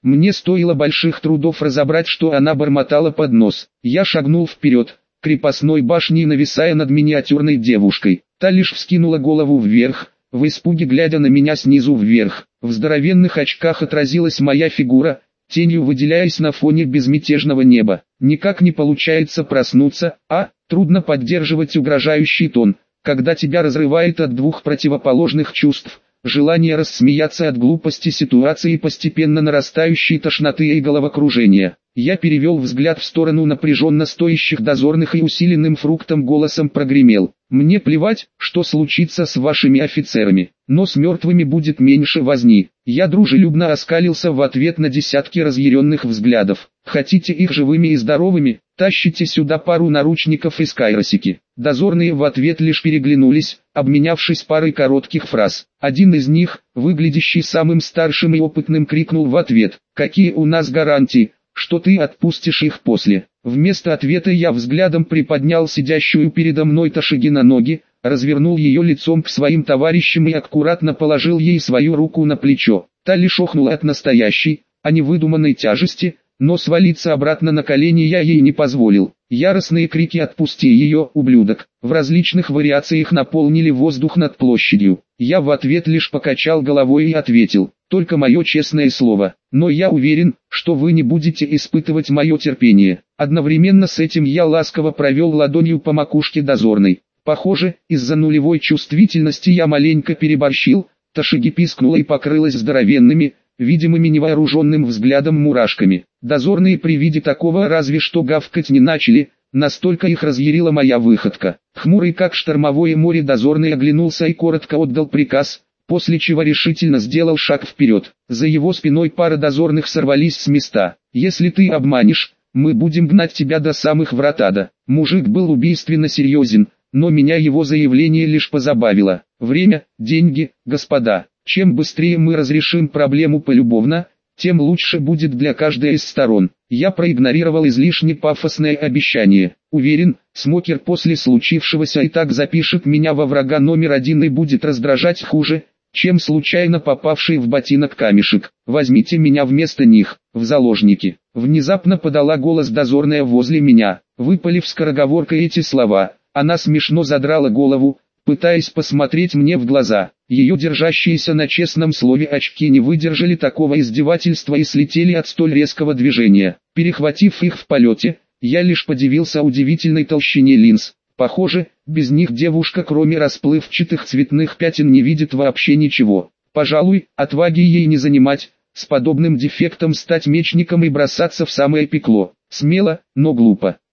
Мне стоило больших трудов разобрать, что она бормотала под нос. Я шагнул вперед, крепостной башней нависая над миниатюрной девушкой. Та лишь вскинула голову вверх, в испуге глядя на меня снизу вверх. В здоровенных очках отразилась моя фигура, тенью выделяясь на фоне безмятежного неба. Никак не получается проснуться, а трудно поддерживать угрожающий тон, когда тебя разрывает от двух противоположных чувств. Желание рассмеяться от глупости ситуации и постепенно нарастающей тошноты и головокружения. Я перевел взгляд в сторону напряженно стоящих дозорных и усиленным фруктом голосом прогремел. «Мне плевать, что случится с вашими офицерами, но с мертвыми будет меньше возни». Я дружелюбно оскалился в ответ на десятки разъяренных взглядов. «Хотите их живыми и здоровыми? Тащите сюда пару наручников из Кайросики». Дозорные в ответ лишь переглянулись, обменявшись парой коротких фраз. Один из них, выглядящий самым старшим и опытным, крикнул в ответ: «Какие у нас гарантии, что ты отпустишь их после?» Вместо ответа я взглядом приподнял сидящую передо мной Ташиги на ноги, развернул ее лицом к своим товарищам и аккуратно положил ей свою руку на плечо. Та лишь охнула от настоящей, а не выдуманной тяжести, но свалиться обратно на колени я ей не позволил. Яростные крики «Отпусти ее, ублюдок!» в различных вариациях наполнили воздух над площадью. Я в ответ лишь покачал головой и ответил: «Только мое честное слово, но я уверен, что вы не будете испытывать мое терпение». Одновременно с этим я ласково провел ладонью по макушке дозорной. Похоже, из-за нулевой чувствительности я маленько переборщил. Ташиги пискнула и покрылась здоровенными, видимыми невооруженным взглядом мурашками. Дозорные при виде такого разве что гавкать не начали, настолько их разъярила моя выходка. Хмурый как штормовое море дозорный оглянулся и коротко отдал приказ, после чего решительно сделал шаг вперед. За его спиной пара дозорных сорвались с места. «Если ты обманешь, мы будем гнать тебя до самых врат ада». Мужик был убийственно серьезен, но меня его заявление лишь позабавило. «Время, деньги, господа. Чем быстрее мы разрешим проблему полюбовно, тем лучше будет для каждой из сторон». Я проигнорировал излишне пафосное обещание. Уверен, Смокер после случившегося и так запишет меня во врага номер один и будет раздражать хуже, чем случайно попавший в ботинок камешек. «Возьмите меня вместо них, в заложники». Внезапно подала голос дозорная возле меня. Выпалив скороговоркой эти слова, она смешно задрала голову, пытаясь посмотреть мне в глаза. Ее держащиеся на честном слове очки не выдержали такого издевательства и слетели от столь резкого движения. Перехватив их в полете, я лишь подивился удивительной толщине линз. Похоже, без них девушка кроме расплывчатых цветных пятен не видит вообще ничего. Пожалуй, отваги ей не занимать, с подобным дефектом стать мечником и бросаться в самое пекло. Смело, но глупо.